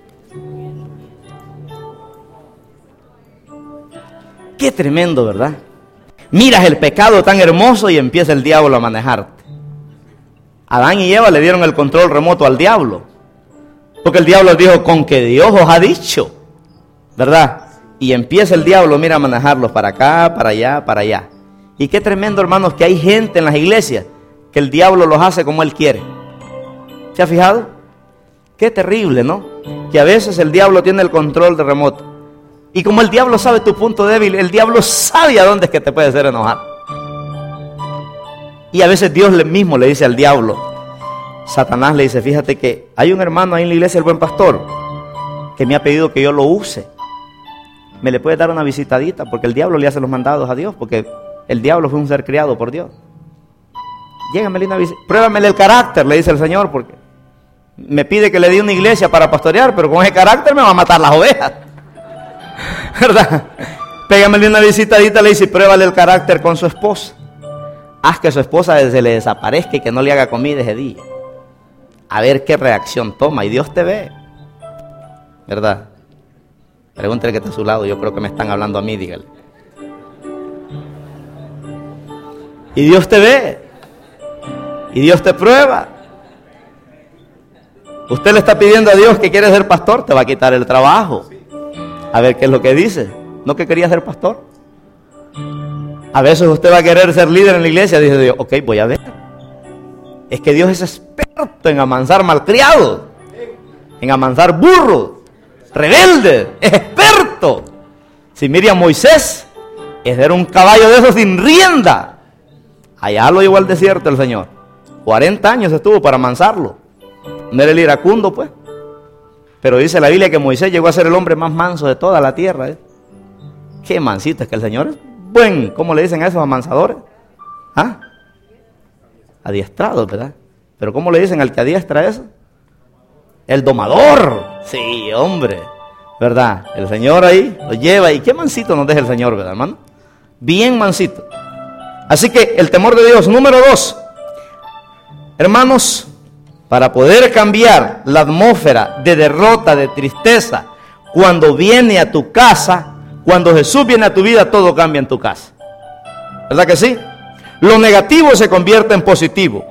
Qué tremendo, ¿verdad? Miras el pecado tan hermoso y empieza el diablo a manejarte. Adán y Eva le dieron el control remoto al diablo. Porque el diablo dijo, con que Dios os ha dicho, ¿verdad? Y empieza el diablo, mira, a manejarlos para acá, para allá, para allá. Y qué tremendo, hermanos, que hay gente en las iglesias que el diablo los hace como él quiere. ¿Se ha fijado? Qué terrible, ¿no? Que a veces el diablo tiene el control de remoto. Y como el diablo sabe tu punto débil, el diablo sabe a dónde es que te puede hacer enojar. Y a veces Dios mismo le dice al diablo, Satanás le dice, fíjate que hay un hermano ahí en la iglesia, el buen pastor, que me ha pedido que yo lo use. ¿Me le puede dar una visitadita? Porque el diablo le hace los mandados a Dios, porque el diablo fue un ser criado por Dios. Llégamele una visita, pruébamele el carácter, le dice el Señor, porque me pide que le dé una iglesia para pastorear, pero con ese carácter me va a matar las ovejas. ¿Verdad? Pégamele una visitadita, le dice, pruébale el carácter con su esposa. Haz que su esposa se le desaparezca y que no le haga comida ese día. A ver qué reacción toma, y Dios te ve. ¿Verdad? Pregúntale que está a su lado, yo creo que me están hablando a mí, dígale. Y Dios te ve. Y Dios te prueba. Usted le está pidiendo a Dios que quiere ser pastor, te va a quitar el trabajo. A ver qué es lo que dice. ¿No que quería ser pastor? A veces usted va a querer ser líder en la iglesia. Dice Dios, ok, voy a ver. Es que Dios es experto en amansar malcriados, en amansar burros, rebeldes, es experto. Si mire a Moisés, era un caballo de esos sin rienda. Allá lo llevó al desierto el Señor. cuarenta años estuvo para amansarlo. No era el iracundo, pues. Pero dice la Biblia que Moisés llegó a ser el hombre más manso de toda la tierra, ¿eh? Qué mansito es que el Señor es buen. ¿Cómo le dicen a esos amansadores? ¿Ah? Adiestrados, ¿verdad? Pero ¿cómo le dicen al que adiestra eso? El domador. Sí, hombre, ¿verdad? El Señor ahí lo lleva. Y qué mansito nos deja el Señor, ¿verdad, hermano? Bien mansito. Así que el temor de Dios. Número dos, hermanos, para poder cambiar la atmósfera de derrota, de tristeza, cuando viene a tu casa, cuando Jesús viene a tu vida, todo cambia en tu casa. ¿Verdad que sí? Lo negativo se convierte en positivo.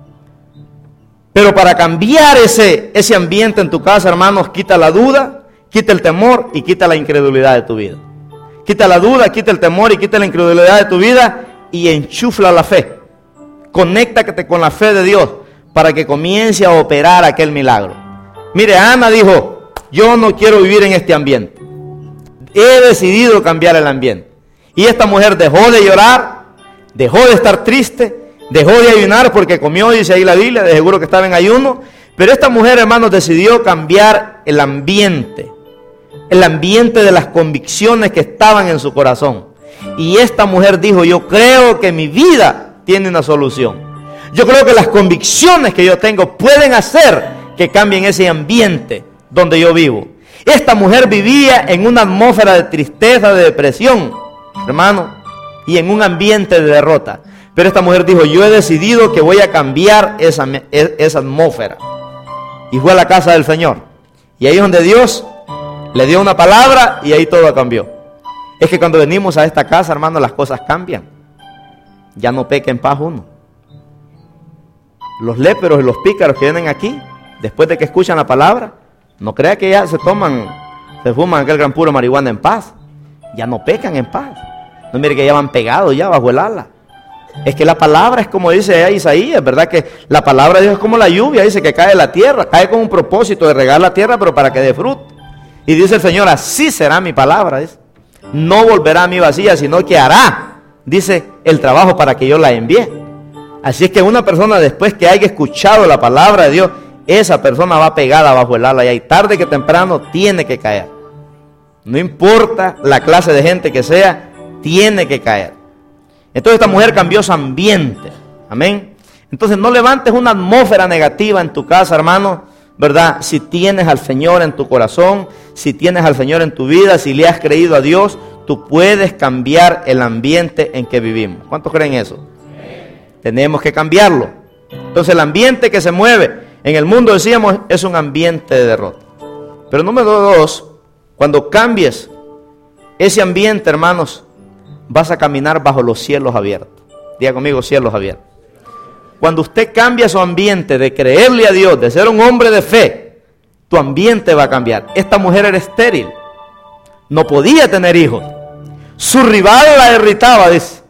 Pero para cambiar ese, ese ambiente en tu casa, hermanos, quita la duda, quita el temor y quita la incredulidad de tu vida. Quita la duda, quita el temor y quita la incredulidad de tu vida y enchufla la fe. Conéctate con la fe de Dios para que comience a operar aquel milagro. Mire, Ana dijo, yo no quiero vivir en este ambiente. He decidido cambiar el ambiente. Y esta mujer dejó de llorar, dejó de estar triste, dejó de ayunar porque comió, dice ahí la Biblia, de seguro que estaba en ayuno. Pero esta mujer, hermanos, decidió cambiar el ambiente. El ambiente de las convicciones que estaban en su corazón. Y esta mujer dijo, yo creo que mi vida tiene una solución. Yo creo que las convicciones que yo tengo pueden hacer que cambien ese ambiente donde yo vivo. Esta mujer vivía en una atmósfera de tristeza, de depresión, hermano, y en un ambiente de derrota. Pero esta mujer dijo, yo he decidido que voy a cambiar esa, esa atmósfera. Y fue a la casa del Señor. Y ahí es donde Dios le dio una palabra y ahí todo cambió. Es que cuando venimos a esta casa, hermano, las cosas cambian. Ya no peca en paz uno. Los léperos y los pícaros que vienen aquí, después de que escuchan la palabra, no crea que ya se toman, se fuman aquel gran puro marihuana en paz. Ya no pecan en paz. No mire que ya van pegados ya bajo el ala. Es que la palabra es como dice Isaías, ¿verdad? Que la palabra de Dios es como la lluvia, dice que cae de la tierra, cae con un propósito de regar la tierra, pero para que dé fruto. Y dice el Señor, así será mi palabra, dice. No volverá a mí vacía, sino que hará, dice, el trabajo para que yo la envíe. Así es que una persona después que haya escuchado la palabra de Dios, esa persona va pegada bajo el ala y tarde que temprano tiene que caer. No importa la clase de gente que sea, tiene que caer. Entonces esta mujer cambió su ambiente. Amén. Entonces no levantes una atmósfera negativa en tu casa, hermano, ¿verdad? Si tienes al Señor en tu corazón, si tienes al Señor en tu vida, si le has creído a Dios, tú puedes cambiar el ambiente en que vivimos. ¿Cuántos creen eso? Tenemos que cambiarlo. Entonces el ambiente que se mueve en el mundo, decíamos, es un ambiente de derrota. Pero número dos, cuando cambies ese ambiente, hermanos, vas a caminar bajo los cielos abiertos. Diga conmigo, cielos abiertos. Cuando usted cambia su ambiente de creerle a Dios, de ser un hombre de fe, tu ambiente va a cambiar. Esta mujer era estéril, no podía tener hijos. Su rival la irritaba, dice,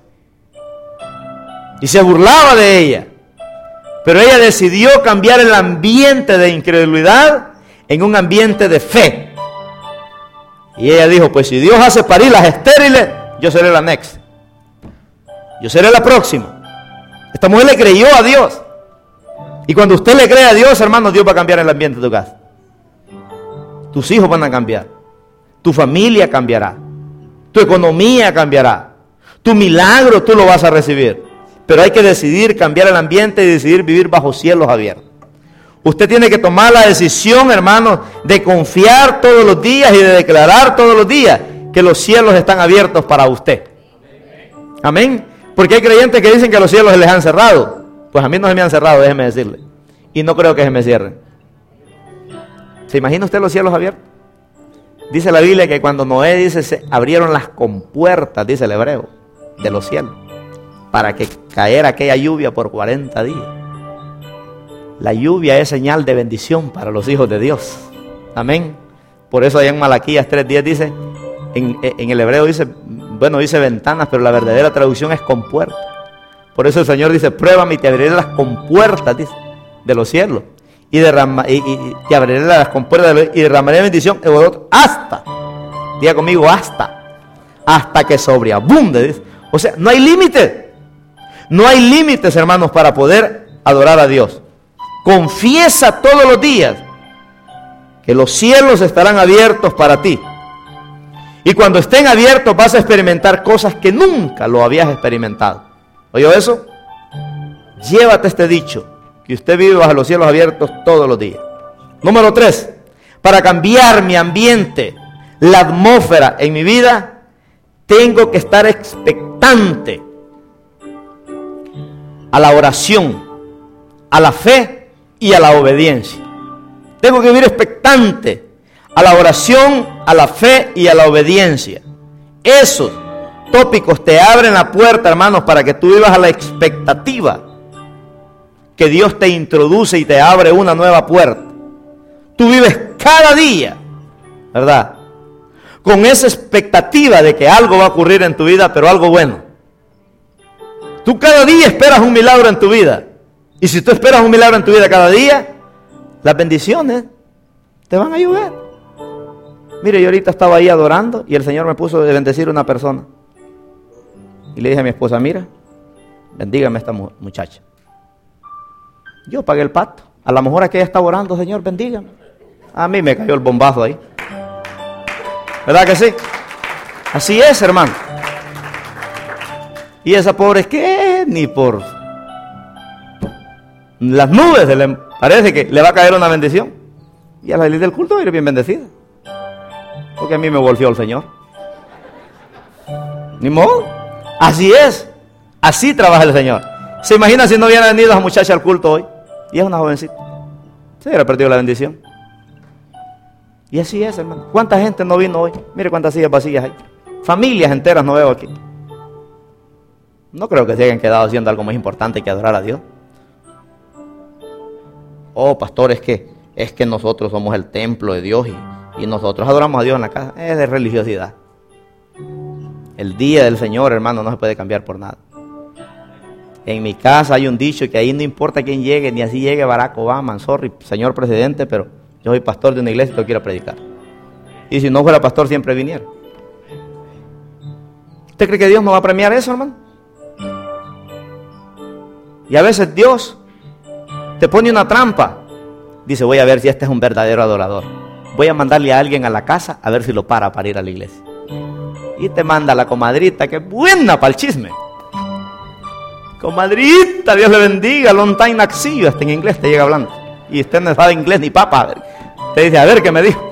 y se burlaba de ella. Pero ella decidió cambiar el ambiente de incredulidad en un ambiente de fe. Y ella dijo, pues si Dios hace parir las estériles, yo seré la next. Yo seré la próxima. Esta mujer le creyó a Dios. Y cuando usted le cree a Dios, hermano, Dios va a cambiar el ambiente de tu casa. Tus hijos van a cambiar. Tu familia cambiará. Tu economía cambiará. Tu milagro tú lo vas a recibir. Pero hay que decidir cambiar el ambiente y decidir vivir bajo cielos abiertos. Usted tiene que tomar la decisión, hermano, de confiar todos los días y de declarar todos los días que los cielos están abiertos para usted. Amén. Porque hay creyentes que dicen que los cielos se les han cerrado. Pues a mí no se me han cerrado, déjeme decirle. Y no creo que se me cierren. ¿Se imagina usted los cielos abiertos? Dice la Biblia que cuando Noé dice, se abrieron las compuertas, dice el hebreo, de los cielos, para que cayera aquella lluvia por cuarenta días. La lluvia es señal de bendición para los hijos de Dios. Amén. Por eso allá en Malaquías tres diez dice, en, en el hebreo dice, bueno, dice ventanas, pero la verdadera traducción es compuerta. Por eso el Señor dice, pruébame y te abriré las compuertas, dice, de los cielos. Y, derrama, y, y, y te abriré las compuertas de los, y derramaré bendición en vosotros hasta, diga conmigo, hasta, hasta que sobreabunde, dice. O sea, no hay límites. No hay límites, hermanos, para poder adorar a Dios. Confiesa todos los días que los cielos estarán abiertos para ti. Y cuando estén abiertos vas a experimentar cosas que nunca lo habías experimentado. ¿Oyó eso? Llévate este dicho, que usted vive bajo los cielos abiertos todos los días. Número tres, para cambiar mi ambiente, la atmósfera en mi vida, tengo que estar expectante a la oración, a la fe y a la obediencia. Tengo que vivir expectante a la oración, a la fe y a la obediencia. Esos tópicos te abren la puerta, hermanos, para que tú vivas a la expectativa que Dios te introduce y te abre una nueva puerta. Tú vives cada día, ¿verdad?, con esa expectativa de que algo va a ocurrir en tu vida, pero algo bueno. Tú cada día esperas un milagro en tu vida. Y si tú esperas un milagro en tu vida cada día, las bendiciones te van a ayudar. Mire, yo ahorita estaba ahí adorando y el Señor me puso de bendecir a una persona. Y le dije a mi esposa, mira, bendígame a esta muchacha. Yo pagué el pacto. A lo mejor aquella está orando, Señor, bendígame. A mí me cayó el bombazo ahí. ¿Verdad que sí? Así es, hermano. Y esa pobre es que ni por las nubes se le parece que le va a caer una bendición. Y a la salida del culto va a ir bien bendecida. Porque a mí me volvió el Señor. Ni modo. Así es. Así trabaja el Señor. ¿Se imagina si no hubiera venido esa muchacha al culto hoy? Y es una jovencita. Se hubiera perdido la bendición. Y así es, hermano. ¿Cuánta gente no vino hoy? Mire cuántas sillas vacías hay. Familias enteras no veo aquí. No creo que se hayan quedado haciendo algo más importante que adorar a Dios. Oh, pastor, es que, es que nosotros somos el templo de Dios y, y nosotros adoramos a Dios en la casa. Es de religiosidad. El día del Señor, hermano, no se puede cambiar por nada. En mi casa hay un dicho que ahí no importa quién llegue, ni así llegue Barack Obama, sorry, señor presidente, pero yo soy pastor de una iglesia y yo quiero predicar. Y si no fuera pastor, siempre viniera. ¿Usted cree que Dios no va a premiar eso, hermano? Y a veces Dios te pone una trampa. Dice, voy a ver si este es un verdadero adorador. Voy a mandarle a alguien a la casa a ver si lo para para ir a la iglesia. Y te manda a la comadrita, que es buena para el chisme. Comadrita, Dios le bendiga, long time no see you. Hasta en inglés te llega hablando. Y usted no sabe inglés ni papa. Te dice, a ver, ¿qué me dijo?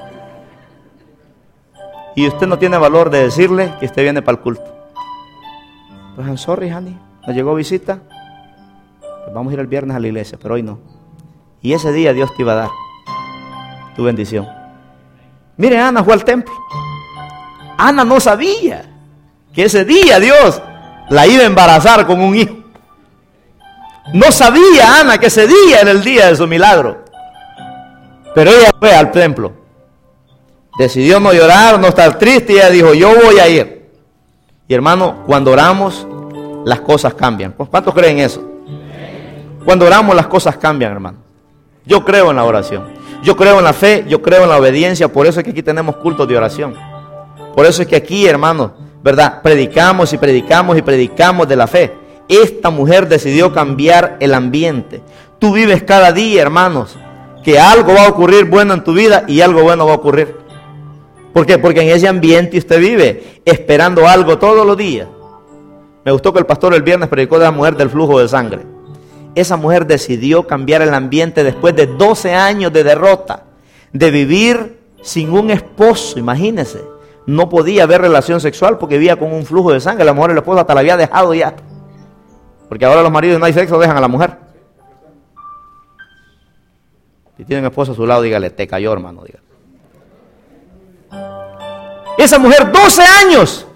Y usted no tiene valor de decirle que usted viene para el culto. Pues I'm sorry, honey, nos llegó visita. Pues vamos a ir el viernes a la iglesia, pero hoy no. Y ese día Dios te iba a dar tu bendición. Mire, Ana fue al templo. Ana no sabía que ese día Dios la iba a embarazar con un hijo. No sabía Ana que ese día era el día de su milagro. Pero ella fue al templo. Decidió no llorar, no estar triste. Y ella dijo, yo voy a ir. Y hermano, cuando oramos, las cosas cambian. ¿Cuántos creen eso? Cuando oramos, las cosas cambian, hermano. Yo creo en la oración. Yo creo en la fe, yo creo en la obediencia. Por eso es que aquí tenemos cultos de oración. Por eso es que aquí, hermanos, ¿verdad?, predicamos y predicamos y predicamos de la fe. Esta mujer decidió cambiar el ambiente. Tú vives cada día, hermanos, que algo va a ocurrir bueno en tu vida y algo bueno va a ocurrir. ¿Por qué? Porque en ese ambiente usted vive esperando algo todos los días. Me gustó que el pastor el viernes predicó de la mujer del flujo de sangre. Esa mujer decidió cambiar el ambiente después de doce años de derrota, de vivir sin un esposo, imagínese. No podía haber relación sexual porque vivía con un flujo de sangre. La mujer y el esposo hasta la había dejado ya. Porque ahora los maridos no hay sexo, dejan a la mujer. Si tienen esposo a su lado, dígale, te cayó, hermano, dígale. Esa mujer, doce años.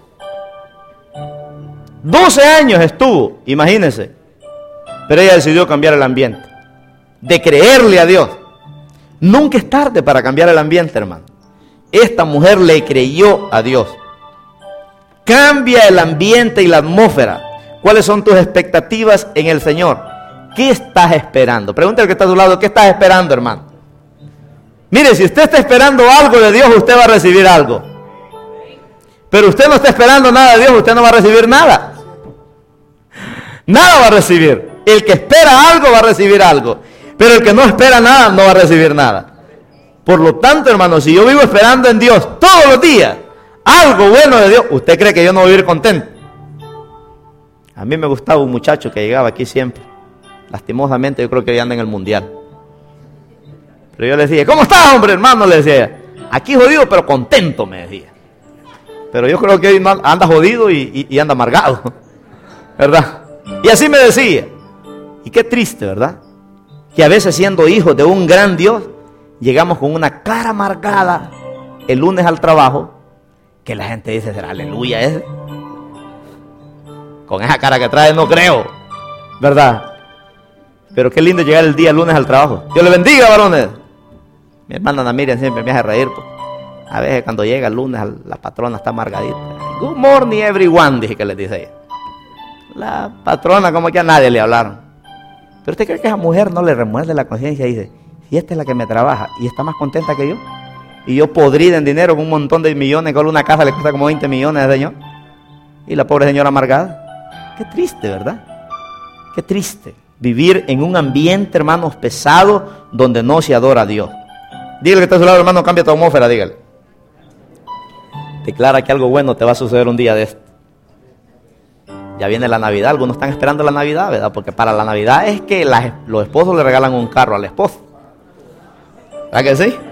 doce años estuvo, imagínense. Pero ella decidió cambiar el ambiente. De creerle a Dios. Nunca es tarde para cambiar el ambiente, hermano. Esta mujer le creyó a Dios. Cambia el ambiente y la atmósfera ¿Cuáles son tus expectativas en el Señor? ¿Qué estás esperando? Pregúntale al que está a tu lado, ¿qué estás esperando, hermano? Mire, si usted está esperando algo de Dios, usted va a recibir algo. Pero usted no está esperando nada de Dios, usted no va a recibir nada. Nada va a recibir. El que espera algo va a recibir algo. Pero el que no espera nada no va a recibir nada. Por lo tanto, hermano, si yo vivo esperando en Dios todos los días algo bueno de Dios, ¿usted cree que yo no voy a vivir contento? A mí me gustaba un muchacho que llegaba aquí siempre. Lastimosamente yo creo que hoy anda en el mundial. Pero yo le decía, ¿cómo estás, hombre, hermano? Le decía, aquí jodido pero contento, me decía. Pero yo creo que hoy anda jodido y, y, y anda amargado, ¿verdad? Y así me decía. Y qué triste, ¿verdad? Que a veces siendo hijos de un gran Dios, llegamos con una cara amargada el lunes al trabajo, que la gente dice, será aleluya ese. Con esa cara que trae no creo, ¿verdad? Pero qué lindo llegar el día lunes al trabajo. Dios le bendiga, varones. Mi hermana Ana Miriam siempre me hace reír, porque a veces cuando llega el lunes la patrona está amargadita. Good morning everyone, dije que les dice ella. La patrona como que a nadie le hablaron. Pero usted cree que a esa mujer no le remuerde la conciencia y dice, si esta es la que me trabaja y está más contenta que yo, y yo podrida en dinero con un montón de millones, con una casa le cuesta como veinte millones de señor, y la pobre señora amargada. Qué triste, ¿verdad? Qué triste vivir en un ambiente, hermanos, pesado, donde no se adora a Dios. Dígale que está a su lado, hermano, cambia tu atmósfera, dígale. Declara que algo bueno te va a suceder un día de esto. Ya viene la Navidad, algunos están esperando la Navidad, ¿verdad? Porque para la Navidad es que las, los esposos le regalan un carro al esposo. ¿Verdad que sí?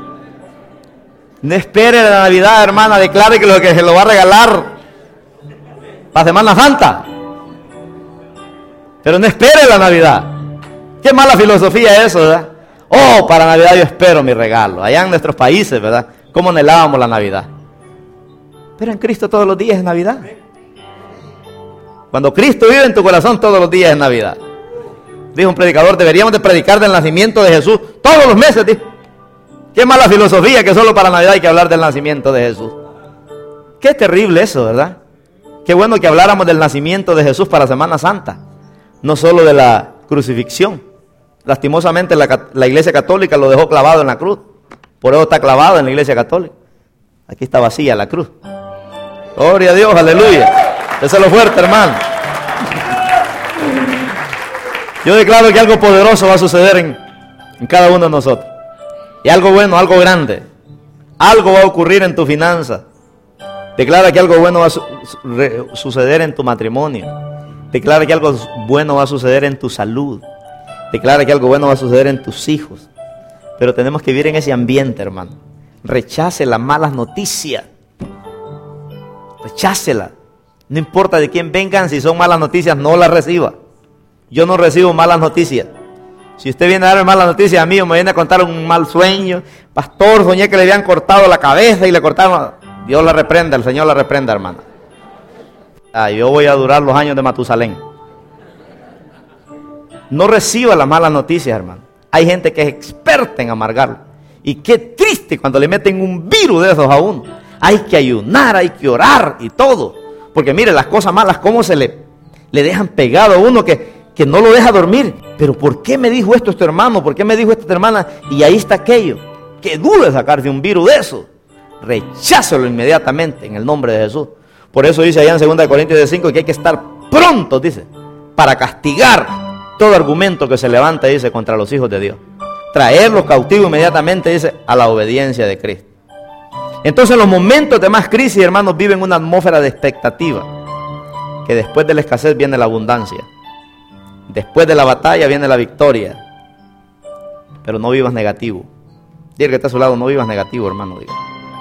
No espere la Navidad, hermana, declare que lo que se lo va a regalar para Semana Santa. Pero no espere la Navidad. Qué mala filosofía eso, ¿verdad? Oh, para Navidad yo espero mi regalo. Allá en nuestros países, ¿verdad? ¿Cómo anhelábamos la Navidad? Pero en Cristo todos los días es Navidad. Cuando Cristo vive en tu corazón, todos los días es Navidad. Dijo un predicador, deberíamos de predicar del nacimiento de Jesús todos los meses, dijo. Qué mala filosofía que solo para Navidad hay que hablar del nacimiento de Jesús. Qué terrible eso, ¿verdad? Qué bueno que habláramos del nacimiento de Jesús para Semana Santa, no solo de la crucifixión. Lastimosamente la, la Iglesia Católica lo dejó clavado en la cruz. Por eso está clavado en la Iglesia Católica. Aquí está vacía la cruz. Gloria a Dios, aleluya. Déselo fuerte, hermano. Yo declaro que algo poderoso va a suceder en, en cada uno de nosotros. Y algo bueno, algo grande. Algo va a ocurrir en tu finanza. Declara que algo bueno va a su, re, suceder en tu matrimonio. Declara que algo bueno va a suceder en tu salud. Declara que algo bueno va a suceder en tus hijos. Pero tenemos que vivir en ese ambiente, hermano. Rechace las malas noticias. Rechácela. No importa de quién vengan, si son malas noticias, no las reciba. Yo no recibo malas noticias. Si usted viene a darme malas noticias a mí o me viene a contar un mal sueño, pastor, soñé que le habían cortado la cabeza y le cortaron. Dios la reprenda, el Señor la reprenda, hermana. Ah, yo voy a durar los años de Matusalén. No reciba las malas noticias, hermano. Hay gente que es experta en amargarlo. Y qué triste cuando le meten un virus de esos a uno. Hay que ayunar, hay que orar y todo. Porque mire, las cosas malas, cómo se le, le dejan pegado a uno que, que no lo deja dormir. Pero ¿por qué me dijo esto este hermano? ¿Por qué me dijo esta hermana? Y ahí está aquello. Qué duro es sacarse un virus de eso. Rechácelo inmediatamente en el nombre de Jesús. Por eso dice allá en segunda de Corintios cinco que hay que estar prontos, dice, para castigar todo argumento que se levanta, dice, contra los hijos de Dios. Traerlos cautivos inmediatamente, dice, a la obediencia de Cristo. Entonces, en los momentos de más crisis, hermanos, viven una atmósfera de expectativa. Que después de la escasez viene la abundancia. Después de la batalla viene la victoria. Pero no vivas negativo. Dile que está a su lado, no vivas negativo, hermano. Diga.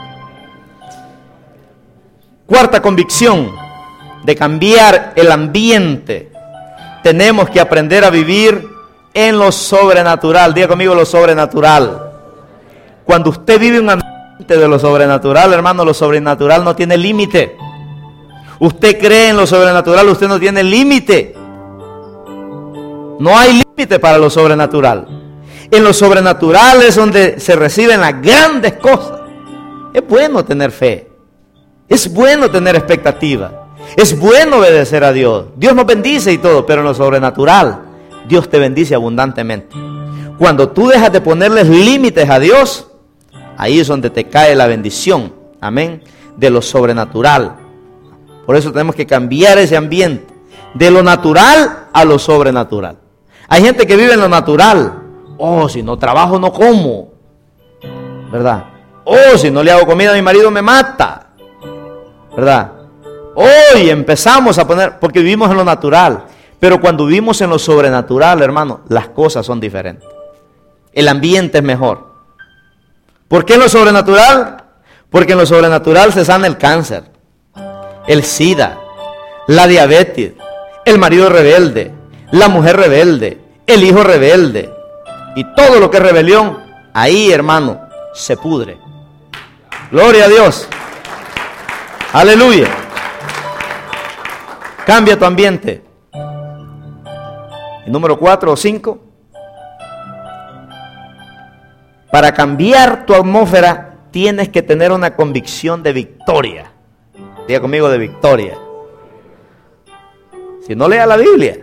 Cuarta convicción de cambiar el ambiente. Tenemos que aprender a vivir en lo sobrenatural. Diga conmigo lo sobrenatural. Cuando usted vive un ambiente de lo sobrenatural, hermano, lo sobrenatural no tiene límite. Usted cree en lo sobrenatural, usted no tiene límite. No hay límite para lo sobrenatural. En lo sobrenatural es donde se reciben las grandes cosas. Es bueno tener fe. Es bueno tener expectativa. Es bueno obedecer a Dios. Dios nos bendice y todo, pero en lo sobrenatural, Dios te bendice abundantemente. Cuando tú dejas de ponerles límites a Dios, ahí es donde te cae la bendición, amén, de lo sobrenatural. Por eso tenemos que cambiar ese ambiente, de lo natural a lo sobrenatural. Hay gente que vive en lo natural. Oh, si no trabajo no como, ¿verdad? Oh, si no le hago comida a mi marido me mata, ¿verdad? Hoy empezamos a poner, porque vivimos en lo natural, pero cuando vivimos en lo sobrenatural, hermano, las cosas son diferentes. El ambiente es mejor. ¿Por qué en lo sobrenatural? Porque en lo sobrenatural se sana el cáncer, el SIDA, la diabetes, el marido rebelde, la mujer rebelde, el hijo rebelde, y todo lo que es rebelión, ahí, hermano, se pudre. Gloria a Dios. Aleluya. Cambia tu ambiente. El número cuatro o cinco. Para cambiar tu atmósfera tienes que tener una convicción de victoria. Diga conmigo, de victoria. Si no, lea la Biblia.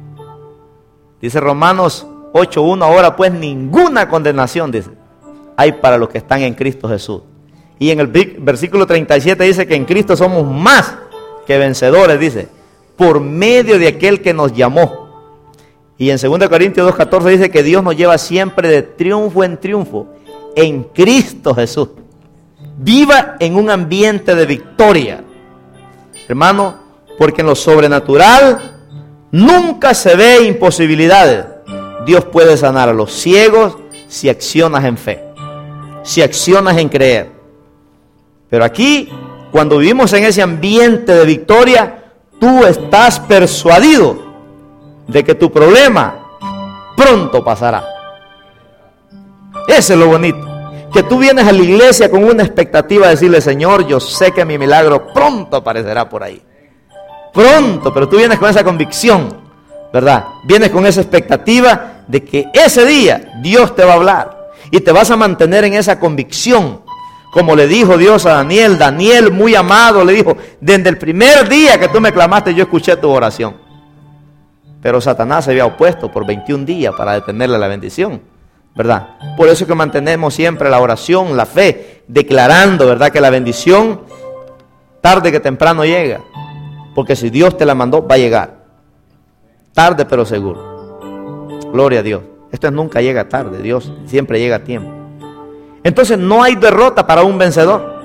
Dice Romanos ocho uno, ahora pues ninguna condenación, dice, hay para los que están en Cristo Jesús. Y en el versículo treinta y siete dice que en Cristo somos más que vencedores, dice, por medio de aquel que nos llamó. Y en segunda Corintios dos catorce dice que Dios nos lleva siempre de triunfo en triunfo en Cristo Jesús. Viva en un ambiente de victoria, hermano, porque en lo sobrenatural nunca se ve imposibilidades. Dios puede sanar a los ciegos si accionas en fe, si accionas en creer. Pero aquí, cuando vivimos en ese ambiente de victoria, tú estás persuadido de que tu problema pronto pasará. Eso es lo bonito, que tú vienes a la iglesia con una expectativa de decirle, Señor, yo sé que mi milagro pronto aparecerá por ahí. Pronto, pero tú vienes con esa convicción, ¿verdad? Vienes con esa expectativa de que ese día Dios te va a hablar y te vas a mantener en esa convicción. Como le dijo Dios a Daniel, Daniel muy amado, le dijo, desde el primer día que tú me clamaste yo escuché tu oración. Pero Satanás se había opuesto por veintiún días para detenerle la bendición, ¿verdad? Por eso es que mantenemos siempre la oración, la fe, declarando, ¿verdad? Que la bendición tarde que temprano llega. Porque si Dios te la mandó, va a llegar. Tarde pero seguro. Gloria a Dios. Esto nunca llega tarde, Dios siempre llega a tiempo. Entonces no hay derrota para un vencedor.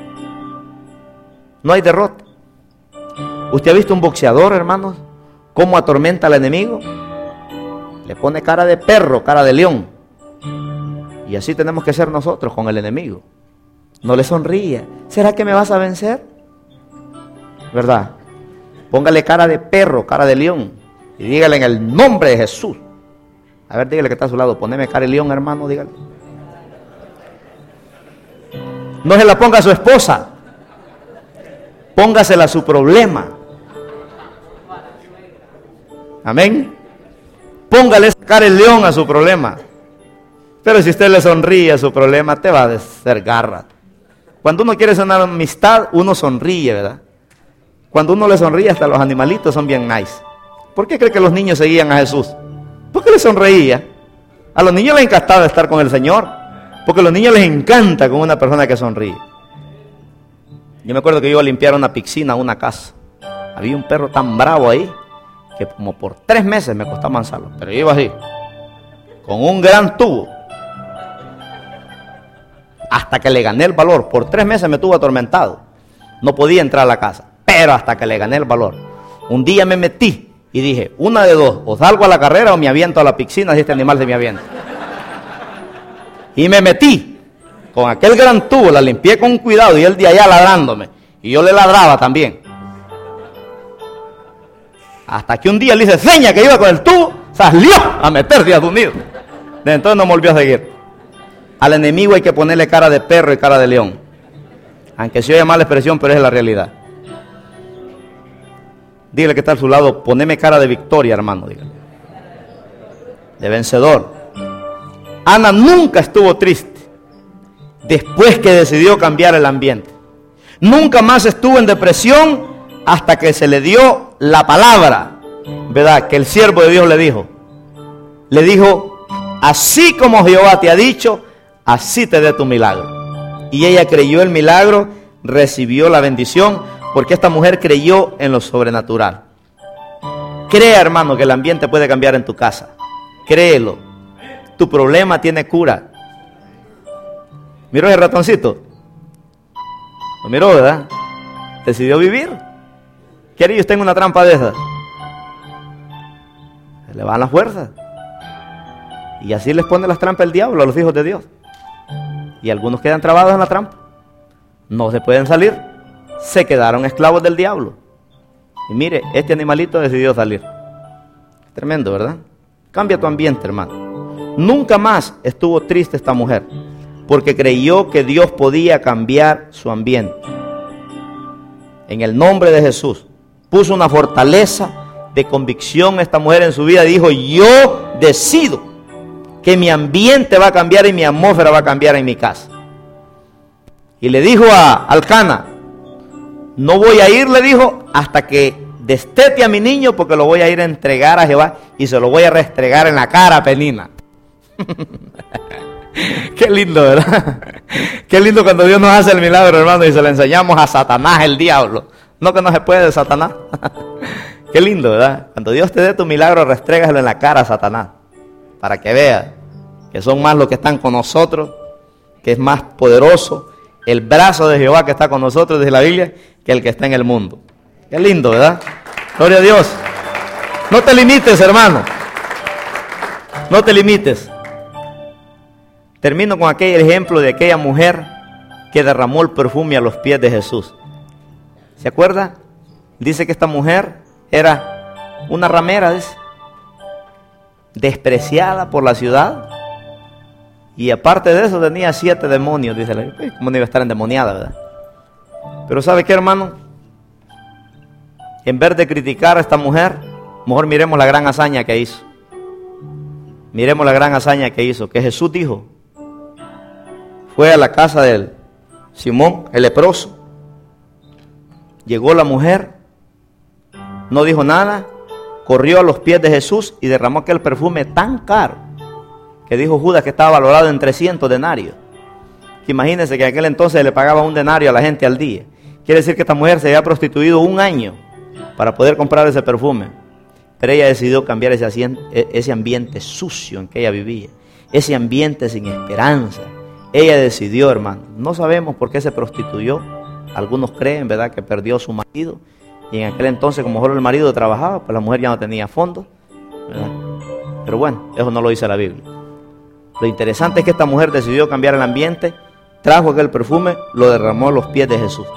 No hay derrota. ¿Usted ha visto un boxeador, hermanos? ¿Cómo atormenta al enemigo? Le pone cara de perro, cara de león. Y así tenemos que ser nosotros con el enemigo. No le sonríe. ¿Será que me vas a vencer? ¿Verdad? Póngale cara de perro, cara de león. Y dígale en el nombre de Jesús. A ver, dígale que está a su lado. Poneme cara de león, hermano, dígale. No se la ponga a su esposa. Póngasela a su problema. Amén. Póngale cara de león a su problema. Pero si usted le sonríe a su problema, te va a hacer garra. Cuando uno quiere hacer una amistad, uno sonríe, ¿verdad? Cuando uno le sonríe, hasta los animalitos son bien nice. ¿Por qué cree que los niños seguían a Jesús? Porque le sonreía. A los niños les encantaba estar con el Señor. Porque a los niños les encanta con una persona que sonríe. Yo me acuerdo que yo iba a limpiar una piscina, una casa. Había un perro tan bravo ahí, que como por tres meses me costaba amansarlo. Pero yo iba así, con un gran tubo. Hasta que le gané el valor. Por tres meses me tuvo atormentado. No podía entrar a la casa. Pero hasta que le gané el valor. Un día me metí y dije, una de dos, o salgo a la carrera o me aviento a la piscina si este animal se me avienta. Y me metí con aquel gran tubo, la limpié con cuidado y él de allá ladrándome. Y yo le ladraba también. Hasta que un día le hice seña que iba con el tubo, salió a meterse a su nido. Desde entonces no volvió a seguir. Al enemigo hay que ponerle cara de perro y cara de león. Aunque se oye mala expresión, pero es la realidad. Dígale que está a su lado, poneme cara de victoria, hermano, dígale. De vencedor. Ana nunca estuvo triste después que decidió cambiar el ambiente. Nunca más estuvo en depresión hasta que se le dio la palabra, ¿verdad? Que el siervo de Dios le dijo. Le dijo, así como Jehová te ha dicho, así te dé tu milagro. Y ella creyó el milagro, recibió la bendición, porque esta mujer creyó en lo sobrenatural. Crea, hermano, que el ambiente puede cambiar en tu casa. Créelo. Tu problema tiene cura. ¿Miró ese ratoncito? Lo miró, ¿verdad? Decidió vivir. ¿Quiere usted en una trampa de esas? Se le van las fuerzas. Y así les pone las trampas el diablo a los hijos de Dios. Y algunos quedan trabados en la trampa. No se pueden salir. Se quedaron esclavos del diablo. Y mire, este animalito decidió salir. Tremendo, ¿verdad? Cambia tu ambiente, hermano. Nunca más estuvo triste esta mujer, porque creyó que Dios podía cambiar su ambiente. En el nombre de Jesús, puso una fortaleza de convicción esta mujer en su vida y dijo, yo decido que mi ambiente va a cambiar y mi atmósfera va a cambiar en mi casa. Y le dijo a Alcana, no voy a ir, le dijo, hasta que destete a mi niño, porque lo voy a ir a entregar a Jehová y se lo voy a restregar en la cara a Penina. Qué lindo, ¿verdad? Qué lindo cuando Dios nos hace el milagro, hermano, y se lo enseñamos a Satanás, el diablo. No que no se puede, Satanás. Qué lindo, ¿verdad? Cuando Dios te dé tu milagro, restrégaselo en la cara a Satanás, para que veas que son más los que están con nosotros, que es más poderoso el brazo de Jehová que está con nosotros, dice la Biblia, que el que está en el mundo. Qué lindo, ¿verdad? Gloria a Dios. No te limites, hermano. No te limites. Termino con aquel ejemplo de aquella mujer que derramó el perfume a los pies de Jesús. ¿Se acuerda? Dice que esta mujer era una ramera, dice, despreciada por la ciudad. Y aparte de eso tenía siete demonios, dice la Biblia. ¿Cómo no iba a estar endemoniada, verdad? Pero ¿sabe qué, hermano? En vez de criticar a esta mujer, mejor miremos la gran hazaña que hizo. Miremos la gran hazaña que hizo, que Jesús dijo. Fue a la casa de Simón, el leproso. Llegó la mujer, no dijo nada, corrió a los pies de Jesús y derramó aquel perfume tan caro, que dijo Judas que estaba valorado en trescientos denarios. Que imagínense que en aquel entonces le pagaba un denario a la gente al día. Quiere decir que esta mujer se había prostituido un año para poder comprar ese perfume. Pero ella decidió cambiar ese, ese ambiente sucio en que ella vivía, ese ambiente sin esperanza. Ella decidió, hermano, no sabemos por qué se prostituyó. Algunos creen, ¿verdad?, que perdió a su marido. Y en aquel entonces, como solo el marido trabajaba, pues la mujer ya no tenía fondos, ¿verdad? Pero bueno, eso no lo dice la Biblia. Lo interesante es que esta mujer decidió cambiar el ambiente, trajo aquel perfume, lo derramó a los pies de Jesús.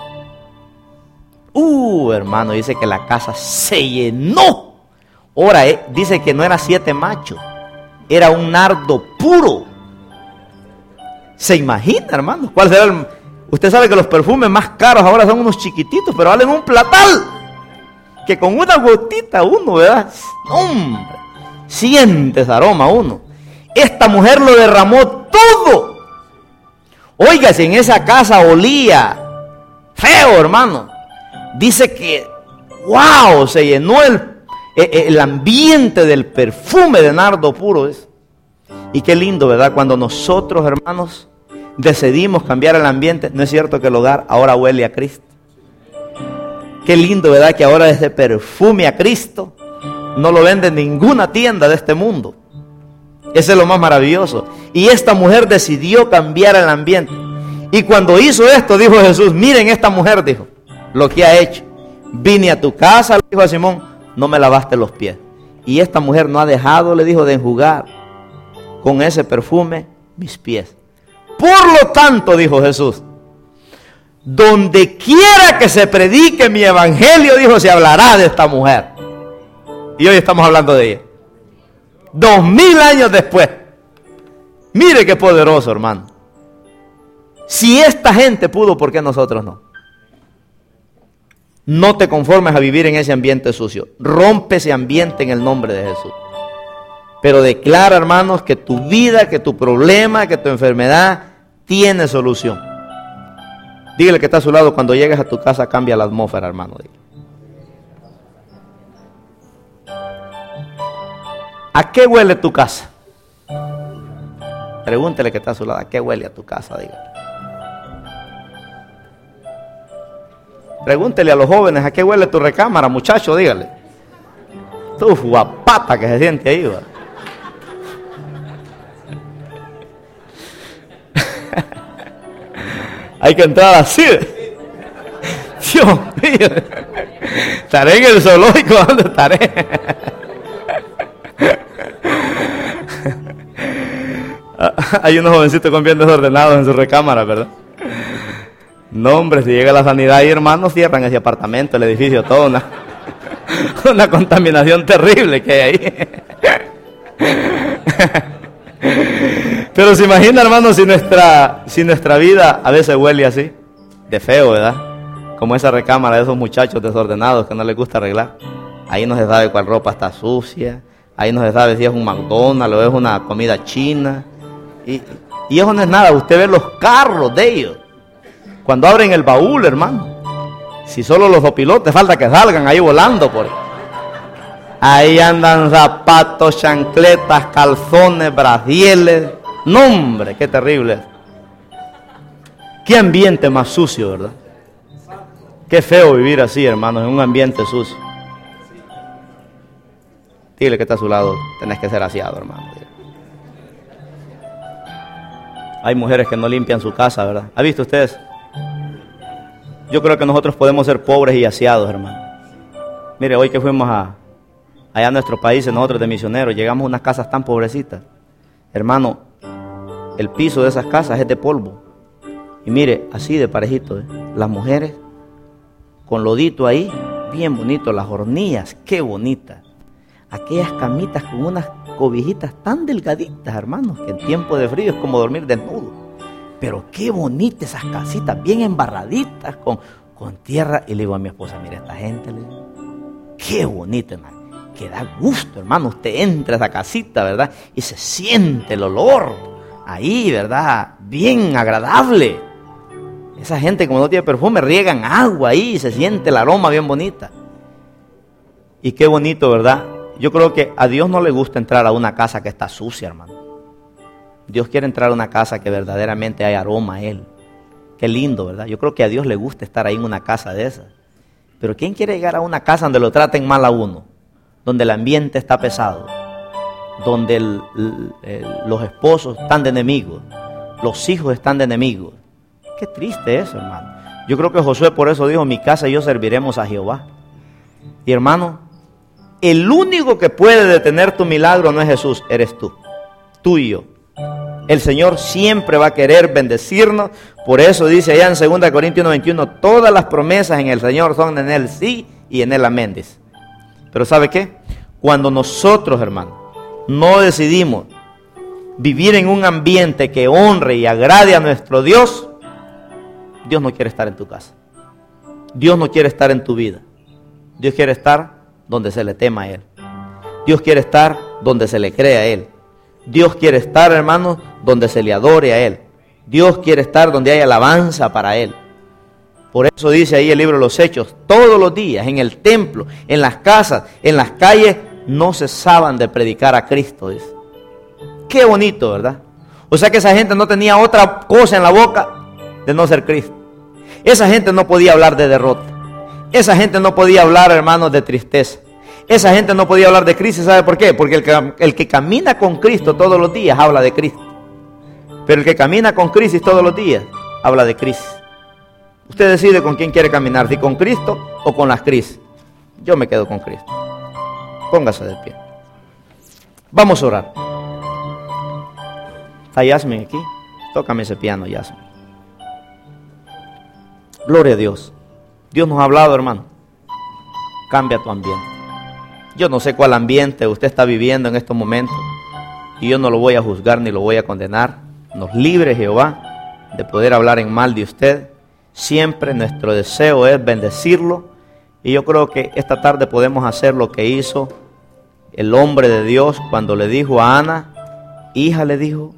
Uh, hermano, dice que la casa se llenó. Ahora, eh, dice que no era siete machos, era un nardo puro. ¿Se imagina, hermano? ¿Cuál será el...? Usted sabe que los perfumes más caros ahora son unos chiquititos, pero valen un platal. Que con una gotita uno, ¿verdad? ¡Hombre! Siente ese aroma uno. Esta mujer lo derramó todo. Oiga, si en esa casa olía feo, hermano. Dice que, wow, se llenó el, el ambiente del perfume de nardo puro. ¿Es? Y qué lindo, ¿verdad? Cuando nosotros, hermanos, decidimos cambiar el ambiente. ¿No es cierto que el hogar ahora huele a Cristo? Qué lindo, ¿verdad? Que ahora ese perfume a Cristo no lo vende en ninguna tienda de este mundo. Eso es lo más maravilloso. Y esta mujer decidió cambiar el ambiente. Y cuando hizo esto, dijo Jesús, miren esta mujer, dijo, lo que ha hecho. Vine a tu casa, le dijo a Simón, no me lavaste los pies. Y esta mujer no ha dejado, le dijo, de enjugar con ese perfume mis pies. Por lo tanto, dijo Jesús, donde quiera que se predique mi evangelio, dijo, se hablará de esta mujer. Y hoy estamos hablando de ella. Dos mil años después. Mire qué poderoso, hermano. Si esta gente pudo, ¿por qué nosotros no? No te conformes a vivir en ese ambiente sucio. Rompe ese ambiente en el nombre de Jesús. Pero declara, hermanos, que tu vida, que tu problema, que tu enfermedad tiene solución. Dígale que está a su lado, cuando llegues a tu casa cambia la atmósfera, hermano. ¿A qué huele tu casa? Pregúntele que está a su lado, ¿a qué huele a tu casa? Dígale. Pregúntele a los jóvenes, ¿a qué huele tu recámara, muchacho? Dígale. Tu guapata que se siente ahí, ¿va? Hay que entrar así. Dios mío. Estaré en el zoológico. ¿Dónde estaré? Hay unos jovencitos con bien desordenados en su recámara, ¿verdad? No, hombre, si llega la sanidad ahí, hermanos, cierran ese apartamento, el edificio, todo una, una contaminación terrible que hay ahí. Pero se imagina, hermanos, si nuestra, si nuestra vida a veces huele así, de feo, ¿verdad? Como esa recámara de esos muchachos desordenados que no les gusta arreglar. Ahí no se sabe cuál ropa está sucia, ahí no se sabe si es un McDonald's o es una comida china. Y, y eso no es nada, usted ve los carros de ellos. Cuando abren el baúl, hermano, si solo los opilotes falta que salgan ahí volando por ahí. Ahí andan zapatos, chancletas, calzones, brasieles. No, hombre, qué terrible. Qué ambiente más sucio, ¿verdad? Qué feo vivir así, hermanos, en un ambiente sucio. Dile que está a su lado, tenés que ser aseado, hermano. Hay mujeres que no limpian su casa, ¿verdad? ¿Ha visto ustedes? Yo creo que nosotros podemos ser pobres y aseados, hermano. Mire, hoy que fuimos a, allá a nuestro país, nosotros de misioneros, llegamos a unas casas tan pobrecitas. Hermano, el piso de esas casas es de polvo. Y mire, así de parejito, ¿eh? Las mujeres con lodito ahí, bien bonito, las hornillas, qué bonitas. Aquellas camitas con unas cobijitas tan delgaditas, hermanos, que en tiempo de frío es como dormir desnudo. Pero qué bonitas esas casitas, bien embarraditas con, con tierra. Y le digo a mi esposa, mira, esta gente, le digo, qué bonita, hermano. Que da gusto, hermano. Usted entra a esa casita, ¿verdad? Y se siente el olor ahí, ¿verdad? Bien agradable. Esa gente, como no tiene perfume, riegan agua ahí y se siente el aroma bien bonita. Y qué bonito, ¿verdad? Yo creo que a Dios no le gusta entrar a una casa que está sucia, hermano. Dios quiere entrar a una casa que verdaderamente hay aroma a Él. Qué lindo, ¿verdad? Yo creo que a Dios le gusta estar ahí en una casa de esas. Pero ¿quién quiere llegar a una casa donde lo traten mal a uno? Donde el ambiente está pesado. Donde el, el, el, los esposos están de enemigos. Los hijos están de enemigos. Qué triste eso, hermano. Yo creo que Josué por eso dijo, mi casa y yo serviremos a Jehová. Y hermano, el único que puede detener tu milagro no es Jesús, eres tú. Tú y yo. El Señor siempre va a querer bendecirnos. Por eso dice allá en segunda Corintios uno veintiuno, todas las promesas en el Señor son en Él sí y en Él amén. Dice. Pero ¿sabe qué? Cuando nosotros, hermanos, no decidimos vivir en un ambiente que honre y agrade a nuestro Dios, Dios no quiere estar en tu casa. Dios no quiere estar en tu vida. Dios quiere estar donde se le tema a Él. Dios quiere estar donde se le cree a Él. Dios quiere estar, hermanos, donde se le adore a Él. Dios quiere estar donde hay alabanza para Él. Por eso dice ahí el libro de los Hechos, todos los días, en el templo, en las casas, en las calles, no cesaban de predicar a Cristo, dice. Qué bonito, ¿verdad? O sea que esa gente no tenía otra cosa en la boca de no ser Cristo. Esa gente no podía hablar de derrota. Esa gente no podía hablar, hermanos, de tristeza. Esa gente no podía hablar de crisis. ¿Sabe por qué? Porque el que, el que camina con Cristo todos los días habla de Cristo. Pero el que camina con crisis todos los días habla de crisis. Usted decide con quién quiere caminar, si con Cristo o con las crisis. Yo me quedo con Cristo. Póngase de pie. Vamos a orar. ¿Está Yasmin aquí? Tócame ese piano, Yasmin. Gloria a Dios. Dios nos ha hablado, hermano. Cambia tu ambiente. Yo no sé cuál ambiente usted está viviendo en estos momentos. Y yo no lo voy a juzgar ni lo voy a condenar. Nos libre Jehová de poder hablar en mal de usted. Siempre nuestro deseo es bendecirlo. Y yo creo que esta tarde podemos hacer lo que hizo el hombre de Dios cuando le dijo a Ana, hija, le dijo,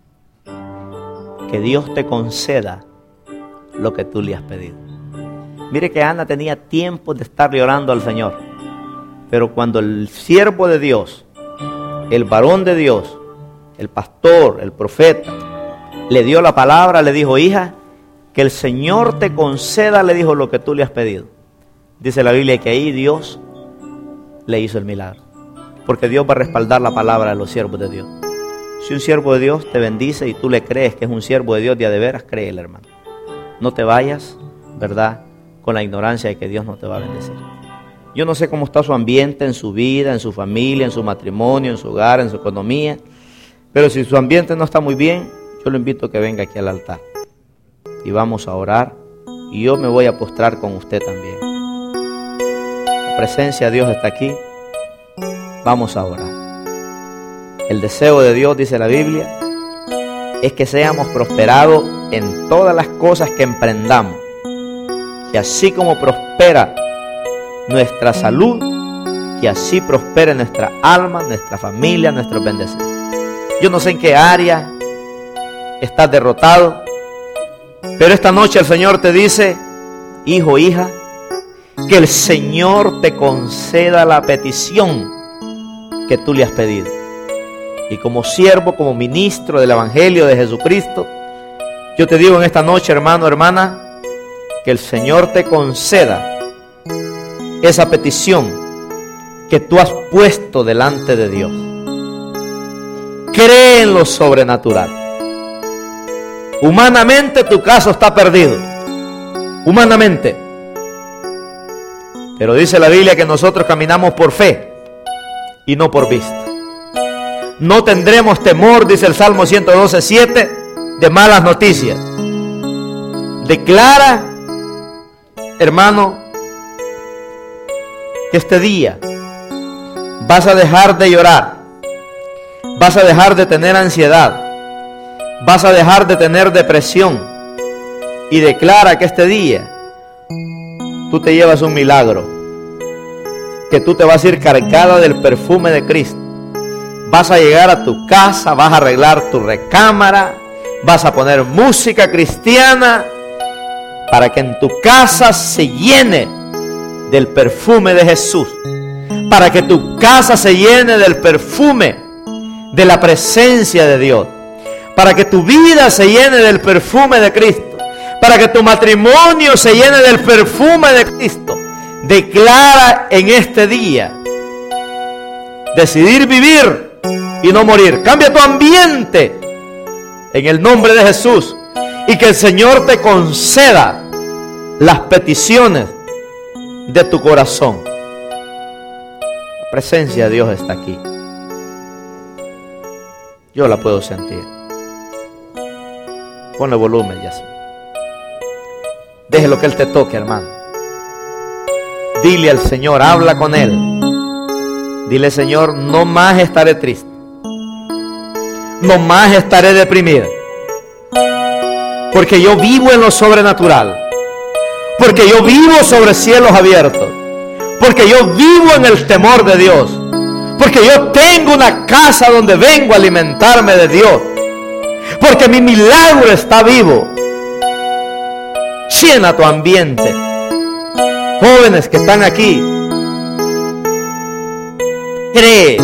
que Dios te conceda lo que tú le has pedido. Mire que Ana tenía tiempo de estar orando al Señor. Pero cuando el siervo de Dios el varón de Dios, el pastor, el profeta, le dio la palabra, le dijo: hija, que el Señor te conceda, le dijo, lo que tú le has pedido. Dice la Biblia que ahí Dios le hizo el milagro, porque Dios va a respaldar la palabra de los siervos de Dios. Si un siervo de Dios te bendice y tú le crees que es un siervo de Dios, de a de veras, créele, hermano. No te vayas, ¿verdad?, con la ignorancia de que Dios no te va a bendecir. Yo no sé cómo está su ambiente en su vida, en su familia, en su matrimonio, en su hogar, en su economía, pero si su ambiente no está muy bien, yo lo invito a que venga aquí al altar y vamos a orar, y yo me voy a postrar con usted también. La presencia de Dios está aquí. Vamos a orar. El deseo de Dios, dice la Biblia, es que seamos prosperados en todas las cosas que emprendamos, que así como prospera nuestra salud, que así prospere nuestra alma, nuestra familia, nuestros bendecidos. Yo no sé en qué área estás derrotado, pero esta noche el Señor te dice: hijo, hija, que el Señor te conceda la petición que tú le has pedido. Y como siervo, como ministro del Evangelio de Jesucristo, yo te digo en esta noche, hermano, hermana, que el Señor te conceda esa petición que tú has puesto delante de Dios. Cree en lo sobrenatural. Humanamente tu caso está perdido, humanamente, pero dice la Biblia que nosotros caminamos por fe y no por vista. No tendremos temor, dice el Salmo ciento doce, siete, de malas noticias. Declara, hermano, que este día vas a dejar de llorar, vas a dejar de tener ansiedad, vas a dejar de tener depresión, y declara que este día tú te llevas un milagro, que tú te vas a ir cargada del perfume de Cristo. Vas a llegar a tu casa, vas a arreglar tu recámara, vas a poner música cristiana para que en tu casa se llene del perfume de Jesús, para que tu casa se llene del perfume de la presencia de Dios, para que tu vida se llene del perfume de Cristo, para que tu matrimonio se llene del perfume de Cristo. Declara en este día decidir vivir y no morir. Cambia tu ambiente en el nombre de Jesús, y que el Señor te conceda las peticiones de tu corazón. La presencia de Dios está aquí. Yo la puedo sentir. Ponle volumen, Yasmin. Déjelo que Él te toque, hermano. Dile al Señor, habla con Él. Dile: Señor, no más estaré triste, no más estaré deprimida, porque yo vivo en lo sobrenatural, porque yo vivo sobre cielos abiertos, porque yo vivo en el temor de Dios, porque yo tengo una casa donde vengo a alimentarme de Dios, porque mi milagro está vivo. Llena tu ambiente. Jóvenes que están aquí, cree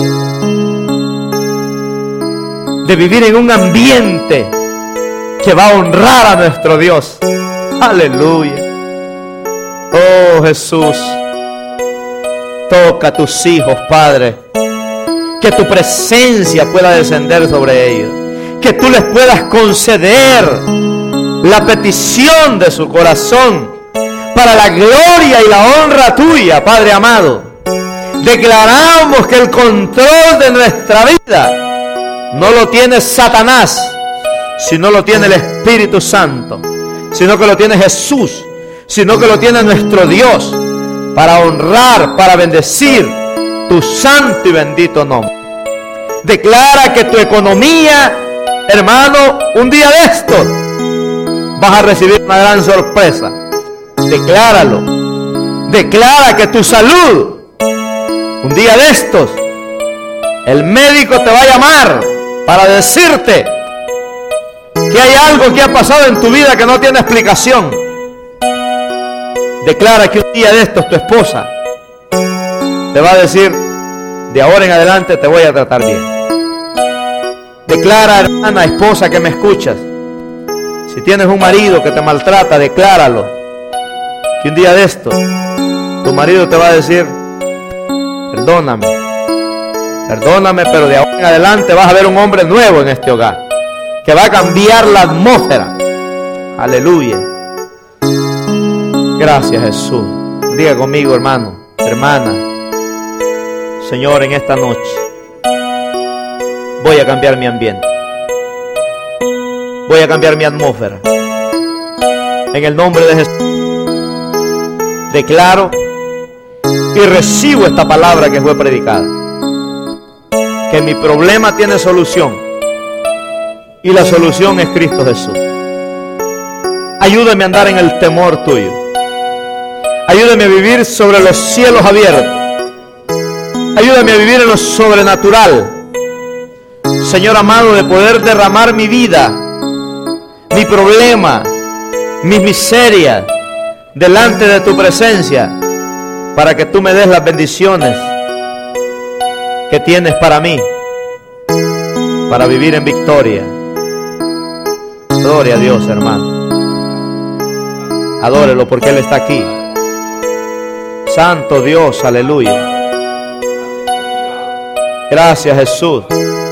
de vivir en un ambiente que va a honrar a nuestro Dios. Aleluya. Oh Jesús, toca a tus hijos, Padre, que tu presencia pueda descender sobre ellos, que tú les puedas conceder la petición de su corazón, para la gloria y la honra tuya, Padre amado. Declaramos que el control de nuestra vida no lo tiene Satanás, sino lo tiene el Espíritu Santo, sino que lo tiene Jesús, sino que lo tiene nuestro Dios, para honrar, para bendecir tu santo y bendito nombre. Declara que tu economía, hermano, un día de estos vas a recibir una gran sorpresa. Decláralo. Declara que tu salud, un día de estos, el médico te va a llamar para decirte que hay algo que ha pasado en tu vida que no tiene explicación. Declara que un día de estos tu esposa te va a decir: de ahora en adelante te voy a tratar bien. Declara, hermana, esposa que me escuchas. Si tienes un marido que te maltrata, decláralo. Que un día de esto, tu marido te va a decir, perdóname, perdóname, pero de ahora en adelante vas a ver un hombre nuevo en este hogar, que va a cambiar la atmósfera. Aleluya. Gracias, Jesús. Diga conmigo, hermano, hermana, Señor, en esta noche voy a cambiar mi ambiente. Voy a cambiar mi atmósfera. En el nombre de Jesús declaro y recibo esta palabra que fue predicada. Que mi problema tiene solución. Y la solución es Cristo Jesús. Ayúdame a andar en el temor tuyo. Ayúdame a vivir sobre los cielos abiertos. Ayúdame a vivir en lo sobrenatural. Señor amado, de poder derramar mi vida, mi problema, mis miserias delante de tu presencia, para que tú me des las bendiciones que tienes para mí, para vivir en victoria. Gloria a Dios, hermano. Adórelo porque Él está aquí. Santo Dios, aleluya. Gracias, Jesús.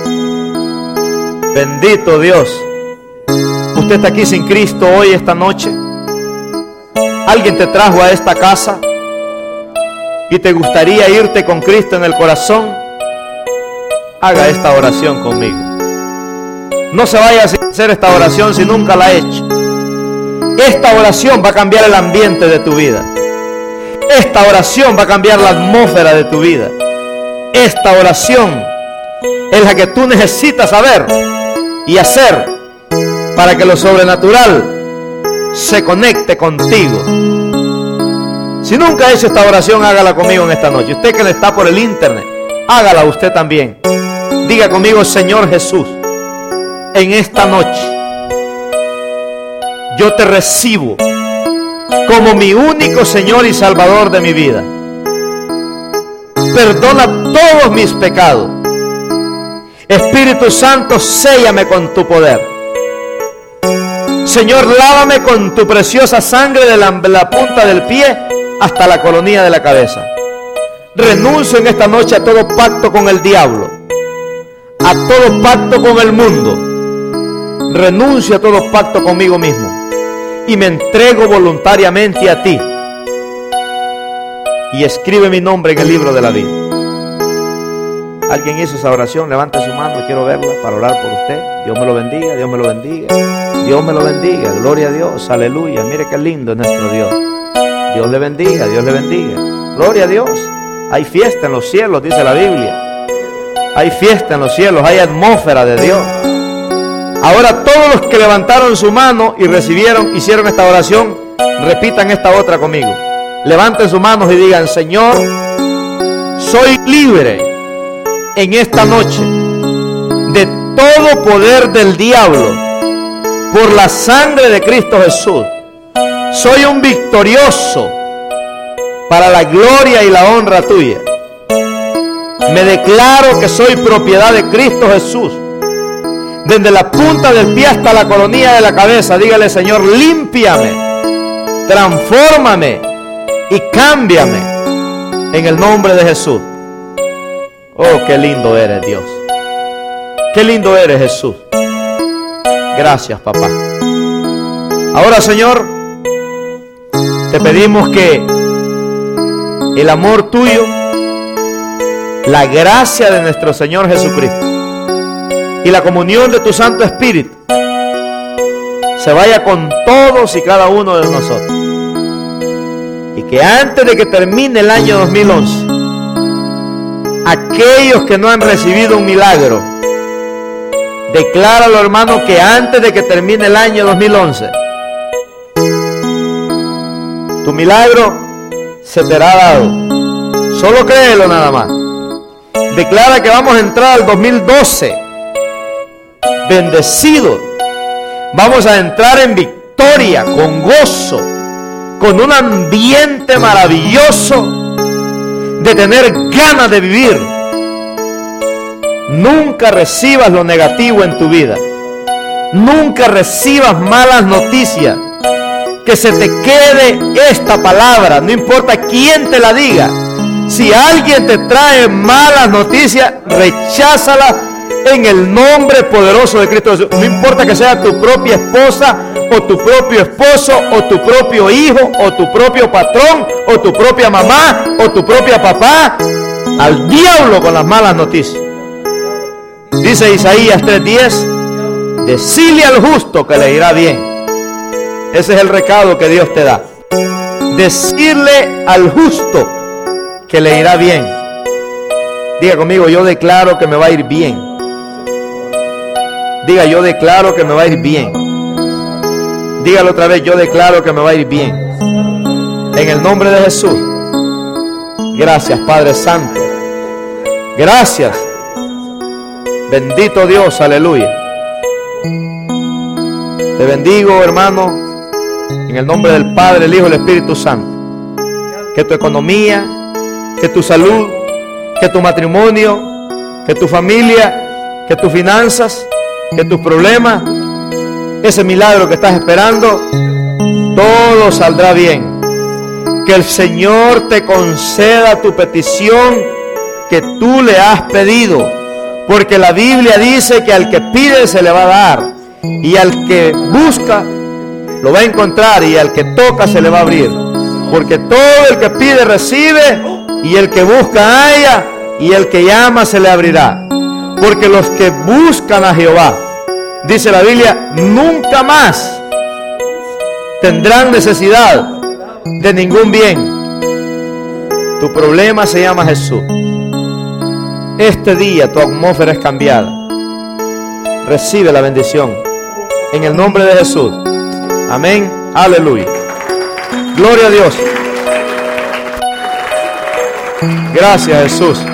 Bendito Dios. Usted está aquí sin Cristo hoy, esta noche. Alguien te trajo a esta casa y te gustaría irte con Cristo en el corazón. Haga esta oración conmigo. No se vaya a hacer esta oración si nunca la ha hecho. Esta oración va a cambiar el ambiente de tu vida. Esta oración va a cambiar la atmósfera de tu vida. Esta oración es la que tú necesitas saber y hacer para que lo sobrenatural se conecte contigo. Si nunca ha hecho esta oración, hágala conmigo en esta noche. Usted que le está por el internet, hágala usted también. Diga conmigo: Señor Jesús, en esta noche yo te recibo como mi único Señor y Salvador de mi vida. Perdona todos mis pecados. Espíritu Santo, séllame con tu poder. Señor, lávame con tu preciosa sangre de la, la punta del pie hasta la coronilla de la cabeza. Renuncio en esta noche a todo pacto con el diablo, a todo pacto con el mundo. Renuncio a todo pacto conmigo mismo y me entrego voluntariamente a ti. Y escribe mi nombre en el libro de la vida. ¿Alguien hizo esa oración? Levante su mano, quiero verla para orar por usted. Dios me lo bendiga, Dios me lo bendiga. Dios me lo bendiga, gloria a Dios, aleluya. Mire qué lindo es nuestro Dios. Dios le bendiga, Dios le bendiga. Gloria a Dios. Hay fiesta en los cielos, dice la Biblia. Hay fiesta en los cielos, hay atmósfera de Dios. Ahora todos los que levantaron su mano y recibieron, hicieron esta oración, repitan esta otra conmigo. Levanten sus manos y digan: Señor, soy libre en esta noche de todo poder del diablo por la sangre de Cristo Jesús. Soy un victorioso para la gloria y la honra tuya. Me declaro que soy propiedad de Cristo Jesús. Desde la punta del pie hasta la coronilla de la cabeza, dígale: Señor, límpiame, transfórmame y cámbiame en el nombre de Jesús. Oh, qué lindo eres, Dios. Qué lindo eres, Jesús. Gracias, papá. Ahora, Señor, te pedimos que el amor tuyo, la gracia de nuestro Señor Jesucristo y la comunión de tu Santo Espíritu se vaya con todos y cada uno de nosotros. Y que antes de que termine el año dos mil once, aquellos que no han recibido un milagro, decláralo, hermano, que antes de que termine el año dos mil once, tu milagro se te hará dado. Solo créelo nada más. Declara que vamos a entrar al dos mil doce bendecidos. Vamos a entrar en victoria, con gozo, con un ambiente maravilloso de tener ganas de vivir, Nunca recibas lo negativo en tu vida. Nunca recibas malas noticias. Que se te quede esta palabra, no importa quién te la diga. Si alguien te trae malas noticias, recházala en el nombre poderoso de Cristo Jesús. No importa que sea tu propia esposa, o tu propio esposo, o tu propio hijo, o tu propio patrón, o tu propia mamá, o tu propia papá. Al diablo con las malas noticias. Dice Isaías tres diez, decile al justo que le irá bien. Ese es el recado que Dios te da. Decirle al justo que le irá bien. Diga conmigo, yo declaro que me va a ir bien. Diga, yo declaro que me va a ir bien. Dígalo otra vez, yo declaro que me va a ir bien. En el nombre de Jesús. Gracias, Padre Santo. Gracias. Bendito Dios, aleluya. Te bendigo, hermano, en el nombre del Padre, el Hijo y el Espíritu Santo. Que tu economía, que tu salud, que tu matrimonio, que tu familia, que tus finanzas, que tus problemas, ese milagro que estás esperando, todo saldrá bien. Que el Señor te conceda tu petición que tú le has pedido, porque la Biblia dice que al que pide se le va a dar, y al que busca lo va a encontrar, y al que toca se le va a abrir. Porque todo el que pide recibe, y el que busca halla, y el que llama se le abrirá. Porque los que buscan a Jehová, dice la Biblia, nunca más tendrán necesidad de ningún bien. Tu problema se llama Jesús. Este día tu atmósfera es cambiada. Recibe la bendición en el nombre de Jesús. Amén, aleluya. Gloria a Dios. Gracias, Jesús.